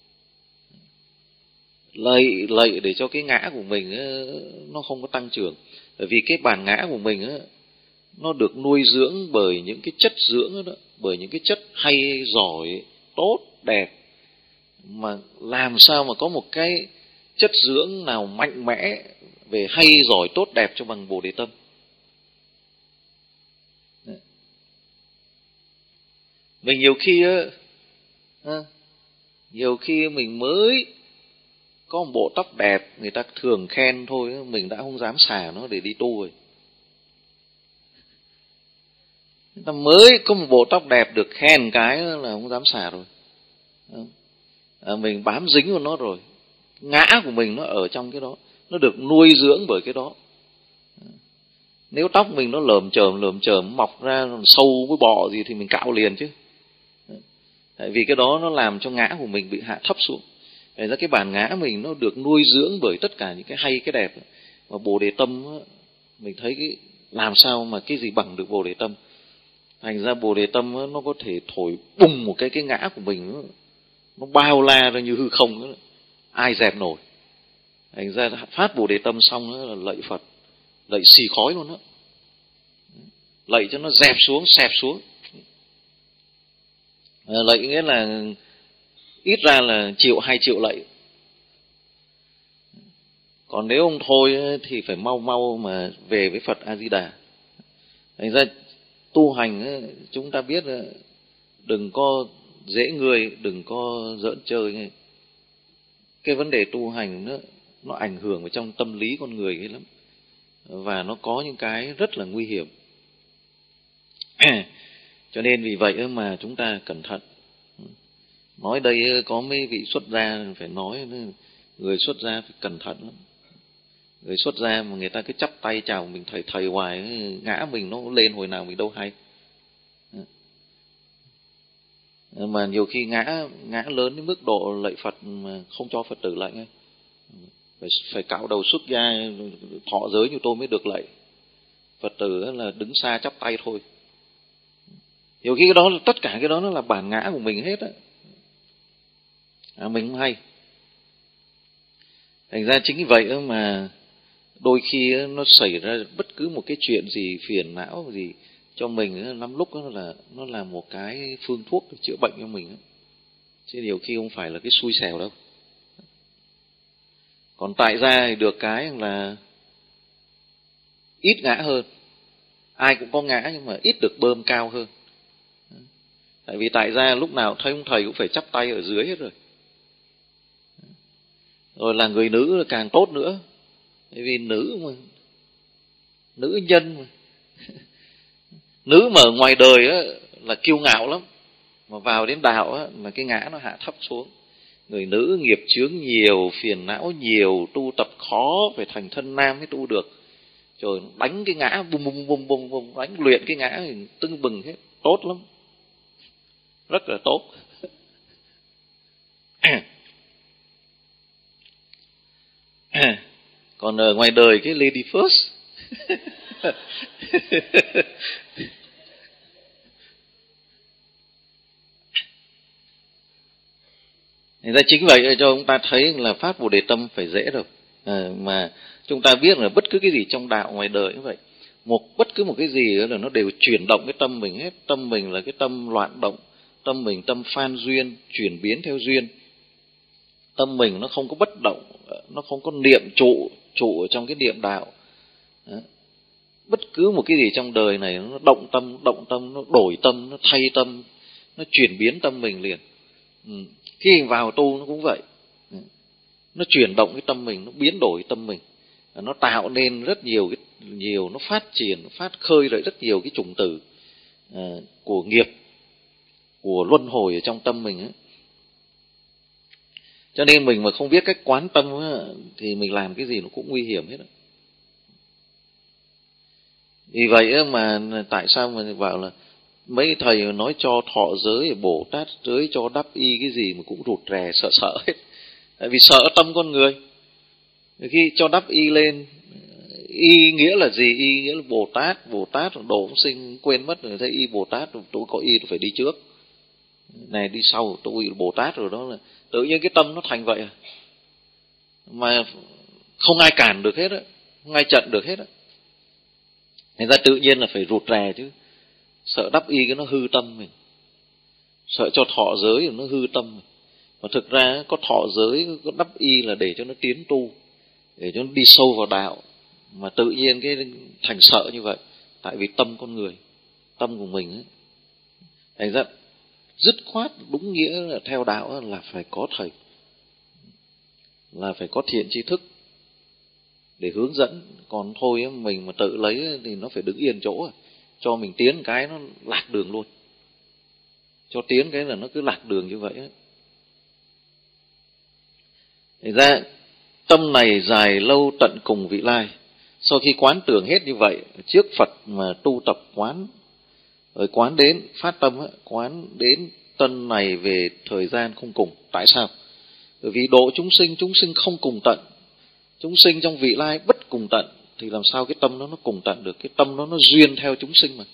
Lạy lạy để cho cái ngã của mình ấy, nó không có tăng trưởng. Bởi vì cái bản ngã của mình ấy, nó được nuôi dưỡng bởi những cái chất dưỡng đó, bởi những cái chất hay, giỏi, tốt, đẹp. Mà làm sao mà có một cái chất dưỡng nào mạnh mẽ về hay, giỏi, tốt, đẹp cho bằng Bồ Đề tâm. Mình nhiều khi á, nhiều khi mình mới có một bộ tóc đẹp, người ta thường khen thôi, mình đã không dám xả nó để đi tu rồi. Người ta mới có một bộ tóc đẹp được khen cái là không dám xả rồi. À, mình bám dính vào nó rồi. Ngã của mình nó ở trong cái đó, nó được nuôi dưỡng bởi cái đó. Nếu tóc mình nó lởm chởm lởm chởm mọc ra sâu với bọ gì thì mình cạo liền chứ. Tại vì cái đó nó làm cho ngã của mình bị hạ thấp xuống. Để ra cái bản ngã mình nó được nuôi dưỡng bởi tất cả những cái hay, cái đẹp. Và Bồ Đề tâm mình thấy cái làm sao mà cái gì bằng được Bồ Đề tâm. Thành ra Bồ Đề tâm nó có thể thổi bùng một cái cái ngã của mình, nó, nó bao la ra như hư không đó. Ai dẹp nổi. Thành ra phát Bồ Đề tâm xong đó là lạy Phật, lạy xì khói luôn đó, lạy cho nó dẹp xuống, xẹp xuống. Lạy nghĩa là ít ra là triệu hai triệu lạy. Còn nếu ông thôi thì phải mau mau mà về với Phật A Di Đà. Thành ra tu hành chúng ta biết đừng có dễ người, đừng có giỡn chơi. Cái vấn đề tu hành nó, nó ảnh hưởng vào trong tâm lý con người ấy lắm. Và nó có những cái rất là nguy hiểm. Cho nên vì vậy mà chúng ta cẩn thận. Nói đây có mấy vị xuất gia phải nói, người xuất gia phải cẩn thận lắm. Người xuất gia mà người ta cứ chắp tay chào mình thầy thầy hoài, ngã mình nó lên hồi nào mình đâu hay. Mà nhiều khi ngã ngã lớn đến mức độ lạy Phật mà không cho Phật tử lạy ngay. Phải, phải cạo đầu xuất gia thọ giới như tôi mới được lạy. Phật tử là đứng xa chắp tay thôi. Nhiều khi cái đó, tất cả cái đó nó là bản ngã của mình hết á. À, mình không hay. Thành ra chính vì vậy mà đôi khi nó xảy ra bất cứ một cái chuyện gì phiền não gì cho mình, lắm lúc nó là nó là một cái phương thuốc để chữa bệnh cho mình, chứ nhiều khi không phải là cái xui xẻo đâu. Còn tại gia thì được cái là ít ngã hơn. Ai cũng có ngã nhưng mà ít được bơm cao hơn. Tại vì tại gia lúc nào thấy ông thầy cũng phải chắp tay ở dưới hết rồi. Rồi là người nữ là càng tốt nữa. Bởi vì nữ mà, nữ nhân mà. Nữ mà ở ngoài đời á, là kiêu ngạo lắm. Mà vào đến đạo á, là cái ngã nó hạ thấp xuống. Người nữ nghiệp chướng nhiều, phiền não nhiều, tu tập khó, phải thành thân nam mới tu được. Rồi đánh cái ngã bum bum bum bum bum, đánh luyện cái ngã tưng bừng hết, tốt lắm. Rất là tốt. Còn ở ngoài đời cái lady first. Thành ra chính vậy cho chúng ta thấy là phát Bồ Đề tâm phải dễ rồi. À, mà chúng ta biết là bất cứ cái gì trong đạo ngoài đời như vậy, một bất cứ một cái gì đó là nó đều chuyển động cái tâm mình hết. Tâm mình là cái tâm loạn động, tâm mình tâm phan duyên, chuyển biến theo duyên. Tâm mình nó không có bất động, nó không có niệm trụ, trụ ở trong cái niệm đạo. Đó. Bất cứ một cái gì trong đời này nó động tâm, động tâm, nó đổi tâm, nó thay tâm, nó chuyển biến tâm mình liền. Ừ. Khi mình vào tu nó cũng vậy. Nó chuyển động cái tâm mình, nó biến đổi tâm mình. Nó tạo nên rất nhiều, cái, nhiều nó phát triển, nó phát khơi lại rất nhiều cái chủng tử uh, của nghiệp, của luân hồi ở trong tâm mình ấy. Cho nên mình mà không biết cách quán tâm ấy, thì mình làm cái gì nó cũng nguy hiểm hết. Vì vậy mà tại sao mà bảo là mấy thầy nói cho thọ giới, Bồ Tát giới, cho đắp y cái gì mà cũng rụt rè sợ sợ hết. Tại vì sợ tâm con người. Khi cho đắp y lên, y nghĩa là gì? Y nghĩa là Bồ Tát. Bồ Tát độ chúng sinh quên mất rồi, thấy y Bồ Tát, tôi có y tôi phải đi trước, này đi sau, tôi là Bồ Tát rồi. Đó là tự nhiên cái tâm nó thành vậy à, mà không ai cản được hết á, không ai chặn được hết á. Thành ra tự nhiên là phải rụt rè chứ, sợ đắp y cái nó hư tâm mình, sợ cho thọ giới rồi nó hư tâm mình. Mà thực ra có thọ giới, có đắp y là để cho nó tiến tu, để cho nó đi sâu vào đạo. Mà tự nhiên cái thành sợ như vậy, tại vì tâm con người, tâm của mình ấy. Thành ra dứt khoát đúng nghĩa là theo đạo là phải có thầy, là phải có thiện tri thức để hướng dẫn. Còn thôi mình mà tự lấy thì nó phải đứng yên chỗ, cho mình tiến cái nó lạc đường luôn, cho tiến cái là nó cứ lạc đường như vậy ấy. Thành ra tâm này dài lâu tận cùng vị lai. Sau khi quán tưởng hết như vậy, trước Phật mà tu tập quán, rồi quán đến phát tâm ấy, quán đến tâm này về thời gian không cùng. Tại sao? Bởi vì độ chúng sinh, chúng sinh không cùng tận, chúng sinh trong vị lai bất cùng tận, thì làm sao cái tâm nó nó cùng tận được? Cái tâm nó nó duyên theo chúng sinh mà.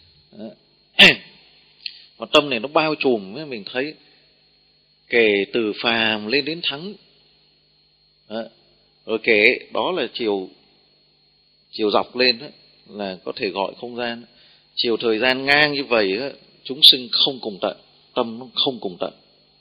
Mà tâm này nó bao trùm, mình thấy kể từ phàm lên đến thắng. Đó. Rồi kể đó là chiều chiều dọc lên đó, là có thể gọi không gian. Chiều thời gian ngang như vậy đó, chúng sinh không cùng tận, tâm nó không cùng tận.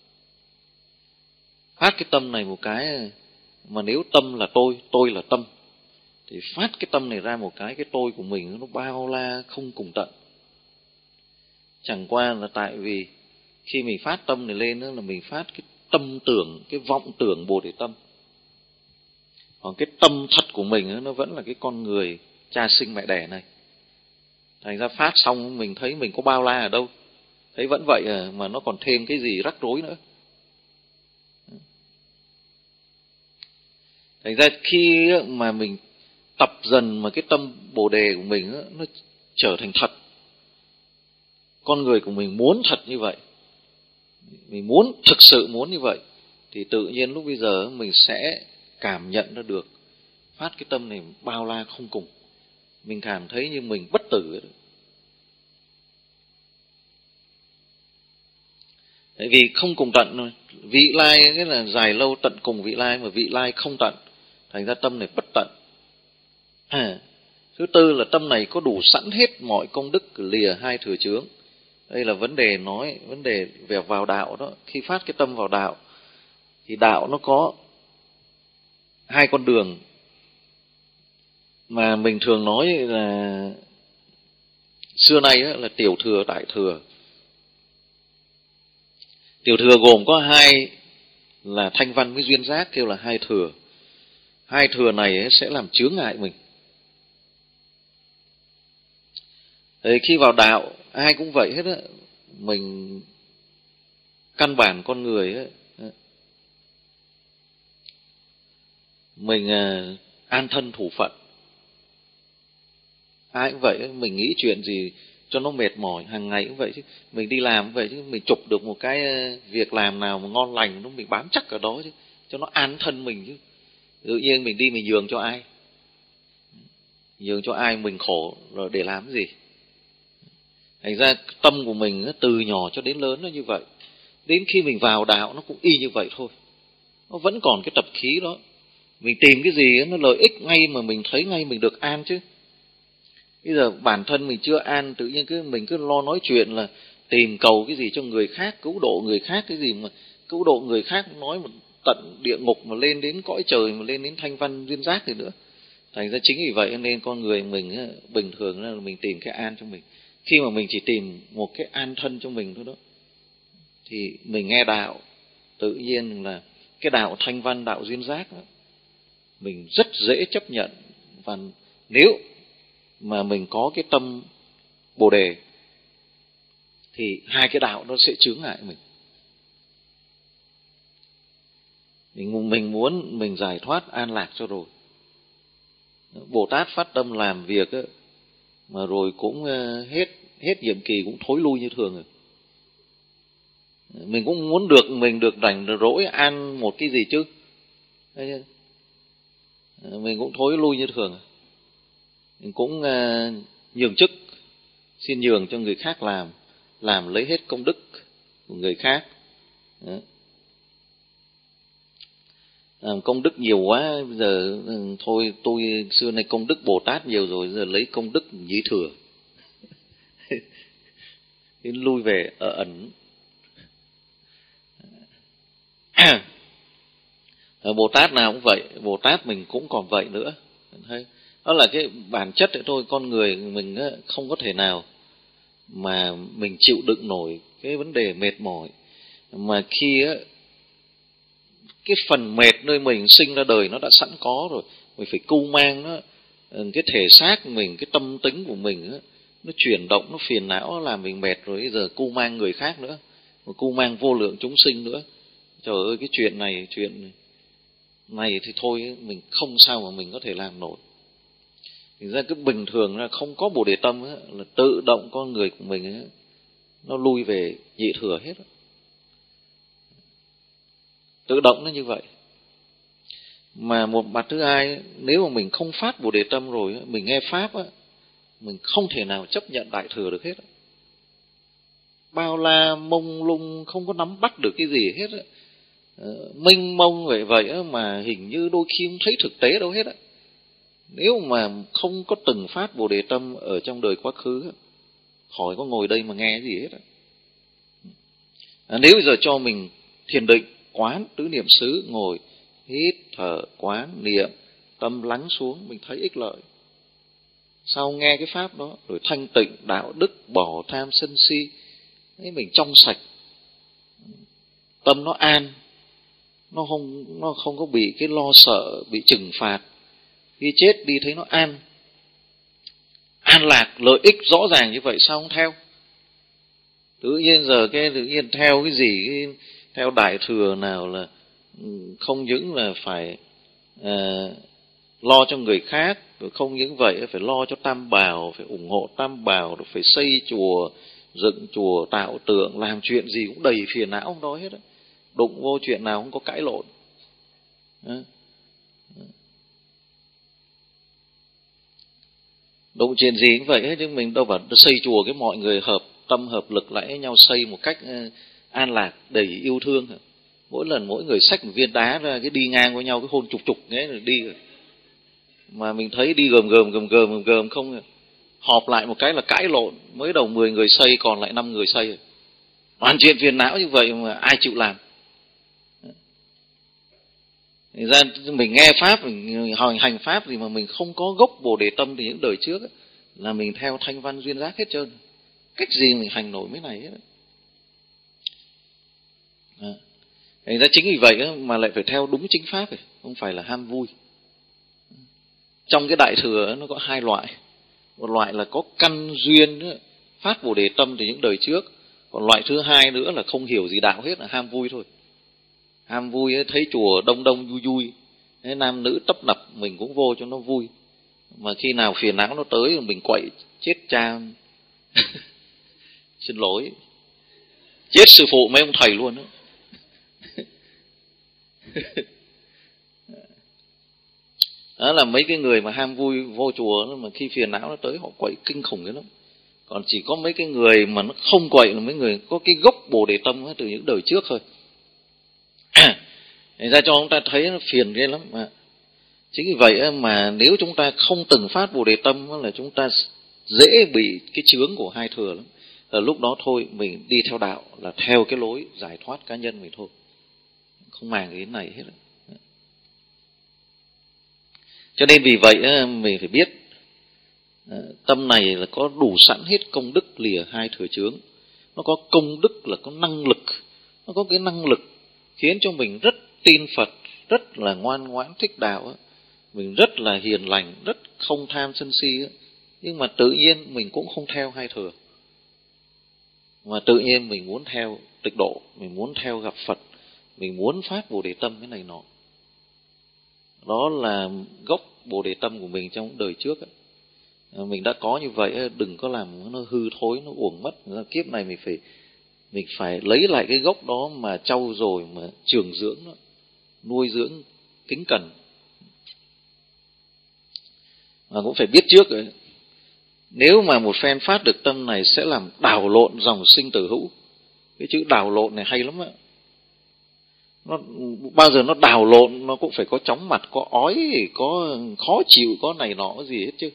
Phát cái tâm này một cái, mà nếu tâm là tôi, tôi là tâm, thì phát cái tâm này ra một cái, cái tôi của mình nó bao la không cùng tận. Chẳng qua là tại vì khi mình phát tâm này lên đó, là mình phát cái tâm tưởng, cái vọng tưởng Bồ Đề tâm. Còn cái tâm thật của mình đó, nó vẫn là cái con người cha sinh mẹ đẻ này. Thành ra phát xong mình thấy mình có bao la ở đâu, thấy vẫn vậy à, mà nó còn thêm cái gì rắc rối nữa. Thành ra khi mà mình tập dần mà cái tâm Bồ Đề của mình đó, nó trở thành thật, con người của mình muốn thật như vậy, mình muốn thực sự muốn như vậy, thì tự nhiên lúc bây giờ mình sẽ cảm nhận ra được phát cái tâm này bao la không cùng. Mình cảm thấy như mình bất tử ấy. Tại vì không cùng tận rồi. Vị lai cái là dài lâu tận cùng vị lai, mà vị lai không tận, thành ra tâm này bất tận. À, thứ tư là tâm này có đủ sẵn hết mọi công đức lìa hai thừa chướng. Đây là vấn đề nói, vấn đề về vào đạo đó. Khi phát cái tâm vào đạo, thì đạo nó có hai con đường mà mình thường nói là xưa nay là tiểu thừa, đại thừa. Tiểu thừa gồm có hai là thanh văn với duyên giác, kêu là hai thừa. Hai thừa này sẽ làm chướng ngại mình. Thì khi vào đạo, ai cũng vậy hết á. Mình căn bản con người á, mình an thân thủ phận. Ai cũng vậy, mình nghĩ chuyện gì cho nó mệt mỏi, hàng ngày cũng vậy chứ. Mình đi làm cũng vậy chứ, mình chụp được một cái việc làm nào mà ngon lành, nó mình bám chắc ở đó chứ, cho nó an thân mình chứ. Tự nhiên mình đi mình nhường cho ai? Nhường cho ai mình khổ rồi để làm cái gì? Thành ra tâm của mình từ nhỏ cho đến lớn nó như vậy. Đến khi mình vào đạo nó cũng y như vậy thôi. Nó vẫn còn cái tập khí đó. Mình tìm cái gì nó lợi ích ngay mà mình thấy ngay mình được an chứ. Bây giờ bản thân mình chưa an, tự nhiên cứ mình cứ lo nói chuyện là tìm cầu cái gì cho người khác, cứu độ người khác, cái gì mà cứu độ người khác nói một tận địa ngục mà lên đến cõi trời, mà lên đến thanh văn duyên giác thì nữa. Thành ra chính vì vậy nên con người mình bình thường là mình tìm cái an cho mình. Khi mà mình chỉ tìm một cái an thân cho mình thôi đó, thì mình nghe đạo, tự nhiên là cái đạo thanh văn, đạo duyên giác đó, mình rất dễ chấp nhận. Và nếu mà mình có cái tâm Bồ Đề, thì hai cái đạo nó sẽ chướng ngại mình. Mình, mình muốn mình giải thoát an lạc cho rồi. Bồ Tát phát tâm làm việc ấy, mà rồi cũng hết hết nhiệm kỳ cũng thối lui như thường rồi. Mình cũng muốn được mình được rảnh rỗi an một cái gì chứ. mình cũng thối lui như thường, mình cũng uh, nhường chức, xin nhường cho người khác làm, làm lấy hết công đức của người khác. Đó. Làm công đức nhiều quá, bây giờ thôi tôi xưa nay công đức Bồ Tát nhiều rồi, giờ lấy công đức nhĩ thừa. Lui về ở ẩn. Bồ Tát nào cũng vậy, Bồ Tát mình cũng còn vậy nữa. Đó là cái bản chất đấy thôi, con người mình không có thể nào mà mình chịu đựng nổi cái vấn đề mệt mỏi. Mà khi cái phần mệt nơi mình sinh ra đời nó đã sẵn có rồi, mình phải cưu mang nó, cái thể xác mình, cái tâm tính của mình nó chuyển động, nó phiền não, nó làm mình mệt rồi, bây giờ cưu mang người khác nữa, cưu mang vô lượng chúng sinh nữa. Trời ơi, cái chuyện này, chuyện này thì thôi mình không sao mà mình có thể làm nổi. Thực ra cái bình thường là không có Bồ Đề Tâm ấy, là tự động con người của mình ấy, nó lui về nhị thừa hết. Tự động nó như vậy. Mà một mặt thứ hai, nếu mà mình không phát Bồ Đề Tâm rồi, mình nghe Pháp, mình không thể nào chấp nhận Đại Thừa được hết. Bao la mông lung, không có nắm bắt được cái gì hết. Mênh mông vậy vậy mà hình như đôi khi không thấy thực tế đâu hết. Nếu mà không có từng phát Bồ Đề Tâm ở trong đời quá khứ, khỏi có ngồi đây mà nghe gì hết. À, nếu bây giờ cho mình thiền định, quán tứ niệm xứ, ngồi hít thở quán niệm, tâm lắng xuống, mình thấy ích lợi. Sau nghe cái pháp đó rồi thanh tịnh đạo đức, bỏ tham sân si, đấy, mình trong sạch, tâm nó an, nó không nó không có bị cái lo sợ bị trừng phạt. Khi chết đi thấy nó an, an lạc, lợi ích rõ ràng như vậy, sao không theo? Tự nhiên giờ cái tự nhiên theo cái gì, cái, theo Đại Thừa nào là không những là phải à, lo cho người khác, rồi không những vậy phải lo cho Tam Bảo, phải ủng hộ Tam Bảo, rồi phải xây chùa, dựng chùa, tạo tượng, làm chuyện gì cũng đầy phiền não không đó hết á. Đụng vô chuyện nào không có cãi lộn. À. Đụng chuyện gì cũng vậy hết, chứ mình đâu phải xây chùa cái mọi người hợp tâm hợp lực lại với nhau xây một cách an lạc, đầy yêu thương. Mỗi lần mỗi người xách một viên đá ra, cái đi ngang với nhau cái hôn chục chục thế rồi đi. Mà mình thấy đi gầm gầm gầm gầm gầm gầm không, họp lại một cái là cãi lộn, mới đầu mười người xây còn lại năm người xây. Toàn chuyện phiền não như vậy mà ai chịu làm. Thì ra mình nghe Pháp, mình hành Pháp gì mà mình không có gốc Bồ Đề Tâm thì những đời trước ấy, là mình theo thanh văn duyên giác hết trơn. Cách gì mình hành nổi mấy này hết. À. Thành ra chính vì vậy ấy, mà lại phải theo đúng chính Pháp ấy, không phải là ham vui. Trong cái Đại Thừa ấy, nó có hai loại. Một loại là có căn duyên ấy, phát Bồ Đề Tâm từ những đời trước. Còn loại thứ hai nữa là không hiểu gì đạo hết, là ham vui thôi. Ham vui ấy, thấy chùa đông đông vui vui, thế nam nữ tấp nập mình cũng vô cho nó vui. Mà khi nào phiền não nó tới mình quậy chết cha. Xin lỗi, chết sư phụ mấy ông thầy luôn đó. Đó là mấy cái người mà ham vui vô chùa, mà khi phiền não nó tới họ quậy kinh khủng lắm. Còn chỉ có mấy cái người mà nó không quậy là mấy người có cái gốc Bồ Đề Tâm từ những đời trước thôi. Thành ra cho chúng ta thấy nó phiền ghê lắm. Mà chính vì vậy mà nếu chúng ta không từng phát Bồ Đề Tâm là chúng ta dễ bị cái chướng của hai thừa lắm. Là lúc đó thôi mình đi theo đạo là theo cái lối giải thoát cá nhân mình thôi, không màng cái này hết. Cho nên vì vậy mình phải biết tâm này là có đủ sẵn hết công đức lìa hai thừa chướng. Nó có công đức là có năng lực, nó có cái năng lực khiến cho mình rất tin Phật, rất là ngoan ngoãn thích đạo, mình rất là hiền lành, rất không tham sân si. Nhưng mà tự nhiên mình cũng không theo hai thừa, mà tự nhiên mình muốn theo tịch độ, mình muốn theo gặp Phật, mình muốn phát Bồ Đề Tâm cái này nọ. Đó là gốc Bồ Đề Tâm của mình trong đời trước ấy. Mình đã có như vậy, đừng có làm nó hư thối, nó uổng mất. Kiếp này mình phải mình phải lấy lại cái gốc đó mà trau dồi, mà trường dưỡng nó, nuôi dưỡng kính cẩn. mà cũng phải biết trước rồi. Nếu mà một phen phát được tâm này sẽ làm đảo lộn dòng sinh tử hữu. Cái chữ đảo lộn này hay lắm ạ. Nó bao giờ nó đảo lộn nó cũng phải có chóng mặt, có ói, có khó chịu, có này nọ gì hết chứ.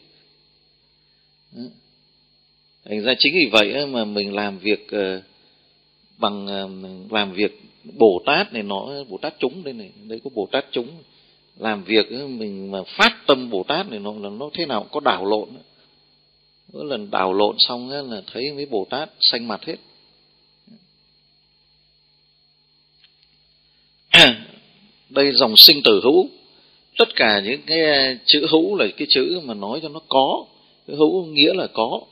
Thành ra chính vì vậy mà mình làm việc bằng làm việc Bồ Tát này, nó Bồ Tát chúng đây này, đây có Bồ Tát chúng, làm việc mình mà phát tâm Bồ Tát này nó là nó thế nào cũng có đảo lộn. Mỗi lần đảo lộn xong là thấy mấy Bồ Tát xanh mặt hết. Đây dòng sinh tử hữu, tất cả những cái chữ hữu là cái chữ mà nói cho nó có, cái hữu nghĩa là có.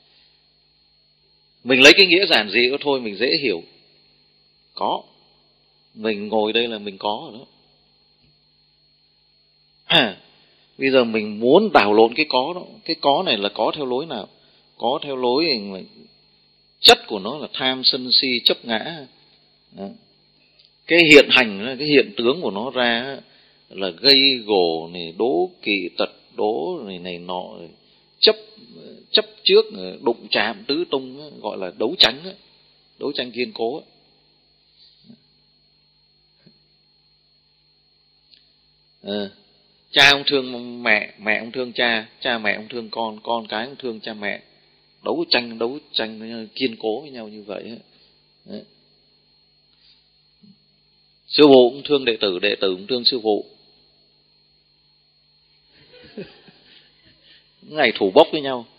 Mình lấy cái nghĩa giản dị đó thôi mình dễ hiểu. Có. Mình ngồi đây là mình có rồi đó. À, bây giờ mình muốn đảo lộn cái có đó. Cái có này là có theo lối nào? Có theo lối chất của nó là tham sân si chấp ngã. Đó. Cái hiện hành, cái hiện tướng của nó ra là gây gổ này, đố kỵ tật đố này này nọ, chấp chấp trước, đụng chạm tứ tung, gọi là đấu tranh, đấu tranh kiên cố. À, cha ông thương mẹ, mẹ ông thương cha, cha mẹ ông thương con, con cái ông thương cha mẹ, đấu tranh đấu tranh kiên cố với nhau như vậy. Đấy. Sư phụ cũng thương đệ tử, đệ tử cũng thương sư phụ. Ngày thủ bốc với nhau.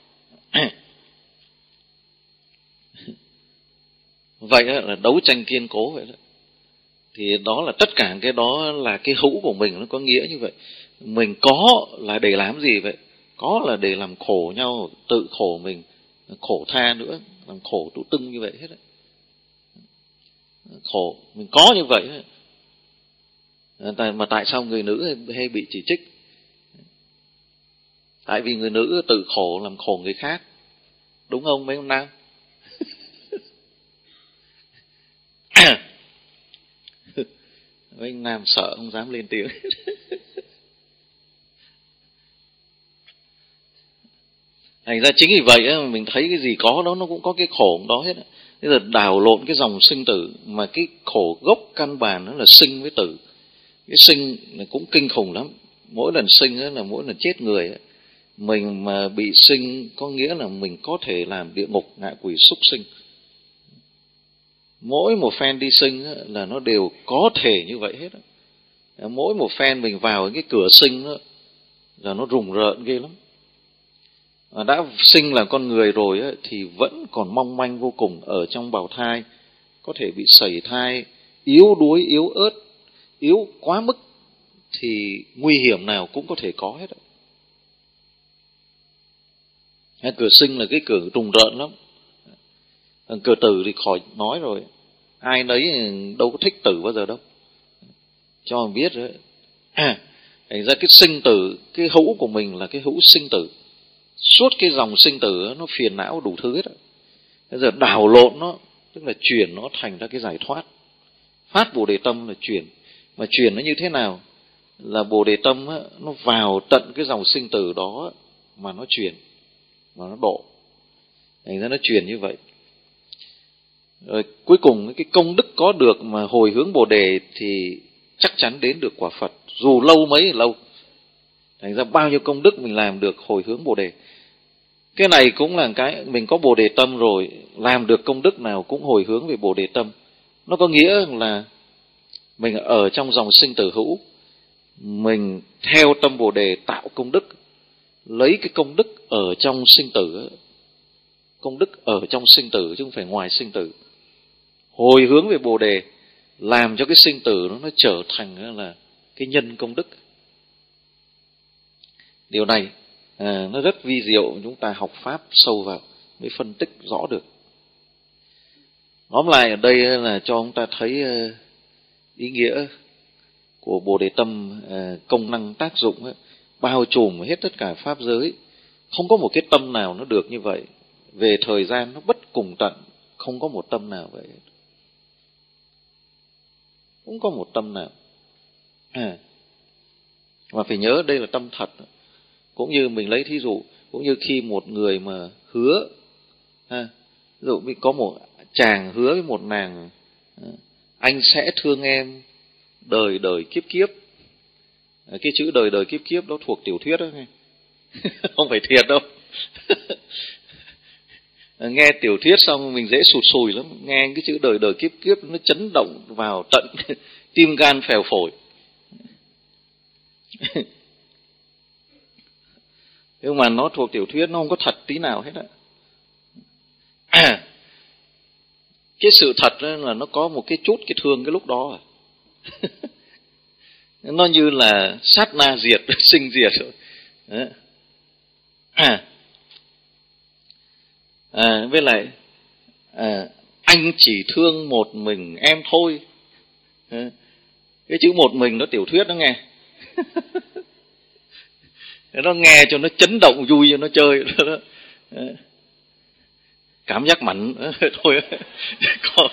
Vậy là đấu tranh kiên cố vậy đó. Thì đó là tất cả cái đó là cái hữu của mình, nó có nghĩa như vậy. Mình có là để làm gì vậy? Có là để làm khổ nhau, tự khổ mình, khổ tha nữa, làm khổ tụ tưng như vậy hết. Khổ, mình có như vậy. Mà tại sao người nữ hay bị chỉ trích? Tại vì người nữ tự khổ làm khổ người khác. Đúng không mấy ông nam? Mấy ông nam sợ không dám lên tiếng. Thành ra chính vì vậy mình thấy cái gì có đó nó cũng có cái khổ đó hết. Bây giờ đảo lộn cái dòng sinh tử, mà cái khổ gốc căn bản nó là sinh với tử. Cái sinh là cũng kinh khủng lắm. Mỗi lần sinh là mỗi lần chết người. Mình mà bị sinh có nghĩa là mình có thể làm địa ngục, ngạ quỷ, súc sinh. Mỗi một phen đi sinh là nó đều có thể như vậy hết. Mỗi một phen mình vào cái cửa sinh là nó rùng rợn ghê lắm. Đã sinh là con người rồi thì vẫn còn mong manh vô cùng ở trong bào thai. Có thể bị sẩy thai, yếu đuối, yếu ớt, yếu quá mức thì nguy hiểm nào cũng có thể có hết. Cửa sinh là cái cửa trùng rợn lắm. Cửa tử thì khỏi nói rồi. Ai nấy đâu có thích tử bao giờ đâu. Cho mình biết rồi. À, thành ra cái sinh tử, cái hữu của mình là cái hữu sinh tử. Suốt cái dòng sinh tử nó phiền não đủ thứ hết. Bây giờ đảo lộn nó, tức là chuyển nó thành ra cái giải thoát. Phát Bồ Đề Tâm là chuyển. Mà chuyển nó như thế nào? Là Bồ Đề Tâm nó vào tận cái dòng sinh tử đó mà nó chuyển, mà nó độ. Thành ra nó chuyển như vậy. Rồi cuối cùng cái công đức có được mà hồi hướng Bồ Đề thì chắc chắn đến được quả Phật, dù lâu mấy thì lâu. Thành ra bao nhiêu công đức mình làm được hồi hướng Bồ Đề. Cái này cũng là cái mình có Bồ Đề Tâm rồi, làm được công đức nào cũng hồi hướng về Bồ Đề Tâm. Nó có nghĩa là mình ở trong dòng sinh tử hữu, mình theo tâm Bồ Đề tạo công đức, lấy cái công đức ở trong sinh tử, công đức ở trong sinh tử chứ không phải ngoài sinh tử, hồi hướng về Bồ Đề, làm cho cái sinh tử nó, nó trở thành là cái nhân công đức. Điều này à, nó rất vi diệu, chúng ta học Pháp sâu vào mới phân tích rõ được. Tóm lại ở đây là cho chúng ta thấy ý nghĩa của Bồ Đề Tâm, công năng tác dụng bao trùm hết tất cả Pháp giới. Không có một cái tâm nào nó được như vậy. Về thời gian nó bất cùng tận, không có một tâm nào vậy. Không có một tâm nào. À, mà phải nhớ đây là tâm thật. Cũng như mình lấy thí dụ, cũng như khi một người mà hứa, ha, ví dụ có một chàng hứa với một nàng, anh sẽ thương em đời đời kiếp kiếp. Cái chữ đời đời kiếp kiếp đó thuộc tiểu thuyết đó nghe. Không phải thiệt đâu. Nghe tiểu thuyết xong mình dễ sụt sùi lắm. Nghe cái chữ đời đời kiếp kiếp nó chấn động vào tận tim gan phèo phổi. Nhưng mà nó thuộc tiểu thuyết, nó không có thật tí nào hết á. À, cái sự thật là nó có một cái chút cái thương cái lúc đó à. Nó như là sát na diệt, sinh diệt rồi. À, à, với lại à, anh chỉ thương một mình em thôi. À, cái chữ một mình nó tiểu thuyết đó nghe. Nó nghe cho nó chấn động vui cho nó chơi đó. Cảm giác mạnh thôi. Còn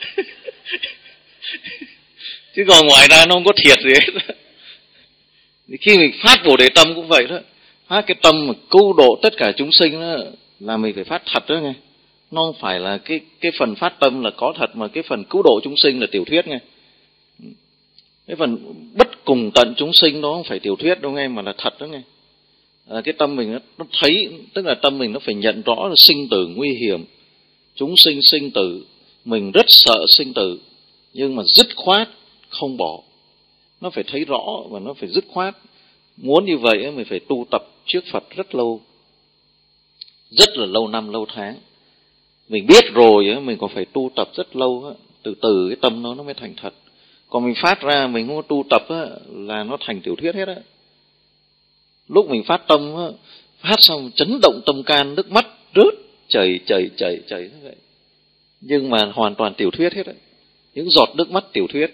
chứ còn ngoài ra nó không có thiệt gì hết. Khi mình phát Bồ Đề tâm cũng vậy đó. Phát cái tâm mà cứu độ tất cả chúng sinh đó, là mình phải phát thật đó nghe. Nó không phải là cái cái phần phát tâm là có thật, mà cái phần cứu độ chúng sinh là tiểu thuyết nghe. Cái phần bất cùng tận chúng sinh đó không phải tiểu thuyết đâu nghe, mà là thật đó nghe. À, cái tâm mình nó thấy, tức là tâm mình nó phải nhận rõ là sinh tử nguy hiểm, chúng sinh sinh tử, mình rất sợ sinh tử, nhưng mà dứt khoát không bỏ. Nó phải thấy rõ và nó phải dứt khoát. Muốn như vậy mình phải tu tập trước Phật rất lâu, rất là lâu năm lâu tháng. Mình biết rồi mình còn phải tu tập rất lâu, từ từ cái tâm nó nó mới thành thật. Còn mình phát ra mình không có tu tập là nó thành tiểu thuyết hết á. Lúc mình phát tâm phát xong chấn động tâm can, nước mắt rớt chảy chảy chảy chảy như vậy, nhưng mà hoàn toàn tiểu thuyết hết á. Những giọt nước mắt tiểu thuyết,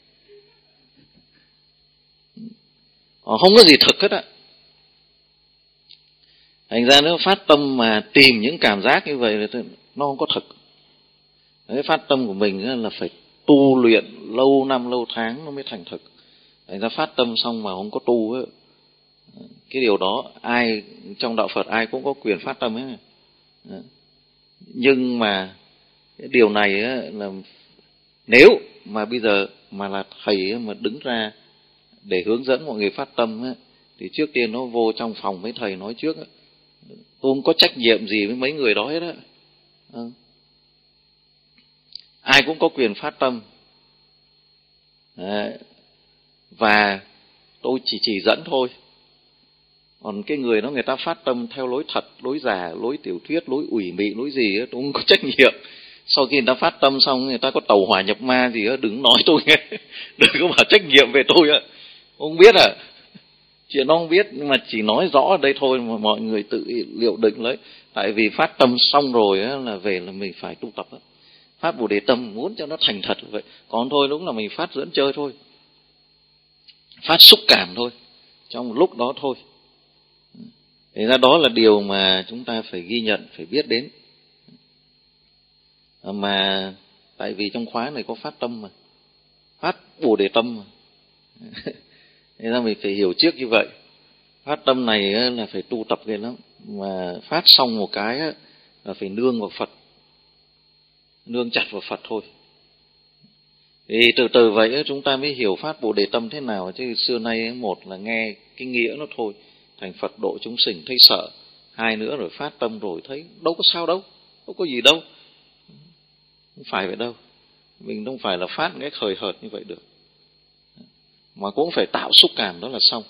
không có gì thực hết á. Thành ra nếu phát tâm mà tìm những cảm giác như vậy thì nó không có thực. Cái phát tâm của mình là phải tu luyện lâu năm lâu tháng nó mới thành thực. Thành ra phát tâm xong mà không có tu ấy, cái điều đó ai trong đạo Phật ai cũng có quyền phát tâm ấy. Nhưng mà cái điều này là nếu mà bây giờ mà là thầy mà đứng ra để hướng dẫn mọi người phát tâm ấy, thì trước tiên nó vô trong phòng với thầy nói trước ấy, tôi không có trách nhiệm gì với mấy người đó hết á. À, ai cũng có quyền phát tâm. Đấy. Và tôi chỉ chỉ dẫn thôi. Còn cái người đó người ta phát tâm theo lối thật, lối giả, lối tiểu thuyết, lối ủy mị, lối gì đó, tôi không có trách nhiệm. Sau khi người ta phát tâm xong, người ta có tẩu hỏa nhập ma gì đó, đừng nói tôi nghe. Đừng có bảo trách nhiệm về tôi á. Không biết à. Chuyện nó không biết, nhưng mà chỉ nói rõ ở đây thôi mà mọi người tự liệu định lấy. Tại vì phát tâm xong rồi á, là về là mình phải tu tập á. Phát Bồ Đề tâm muốn cho nó thành thật vậy. Còn thôi đúng là mình phát dẫn chơi thôi. Phát xúc cảm thôi. Trong một lúc đó thôi. Thế ra đó là điều mà chúng ta phải ghi nhận, phải biết đến. Mà tại vì trong khóa này có phát tâm mà. Phát Bồ Đề tâm mà. Thế ra mình phải hiểu trước như vậy. Phát tâm này là phải tu tập ghê lắm. Mà phát xong một cái là phải nương vào Phật. Nương chặt vào Phật thôi. Thì từ từ vậy chúng ta mới hiểu phát Bồ Đề tâm thế nào. Chứ xưa nay một là nghe cái nghĩa nó thôi, thành Phật độ chúng sinh thấy sợ. Hai nữa rồi phát tâm rồi thấy đâu có sao đâu, đâu có gì đâu. Không phải vậy đâu. Mình không phải là phát cái khời hợt như vậy được. Mà cũng phải tạo xúc cảm đó là xong.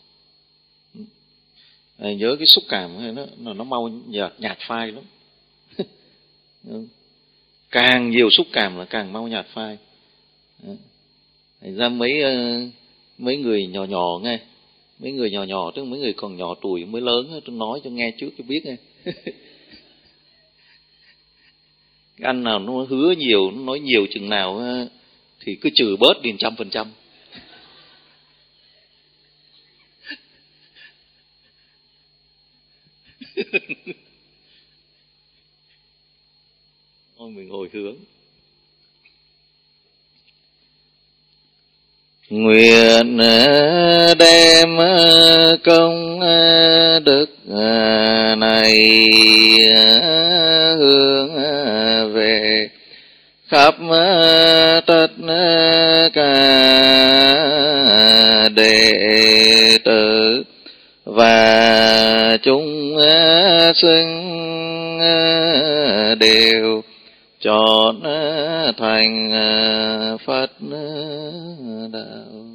À, nhớ cái xúc cảm nó, nó, nó mau nhạt, nhạt phai lắm. Càng nhiều xúc cảm là càng mau nhạt phai. Thành ra mấy mấy người nhỏ nhỏ nghe, mấy người nhỏ nhỏ tức mấy người còn nhỏ tuổi mới lớn, tôi nói cho nghe trước cho biết nghe. Cái anh nào nó hứa nhiều, nó nói nhiều chừng nào thì cứ trừ bớt đi trăm phần trăm. Ôi mình hồi hướng. Nguyện đem công đức này hướng về khắp tất cả đệ tử và chúng sinh đều chọn thành Phật đạo.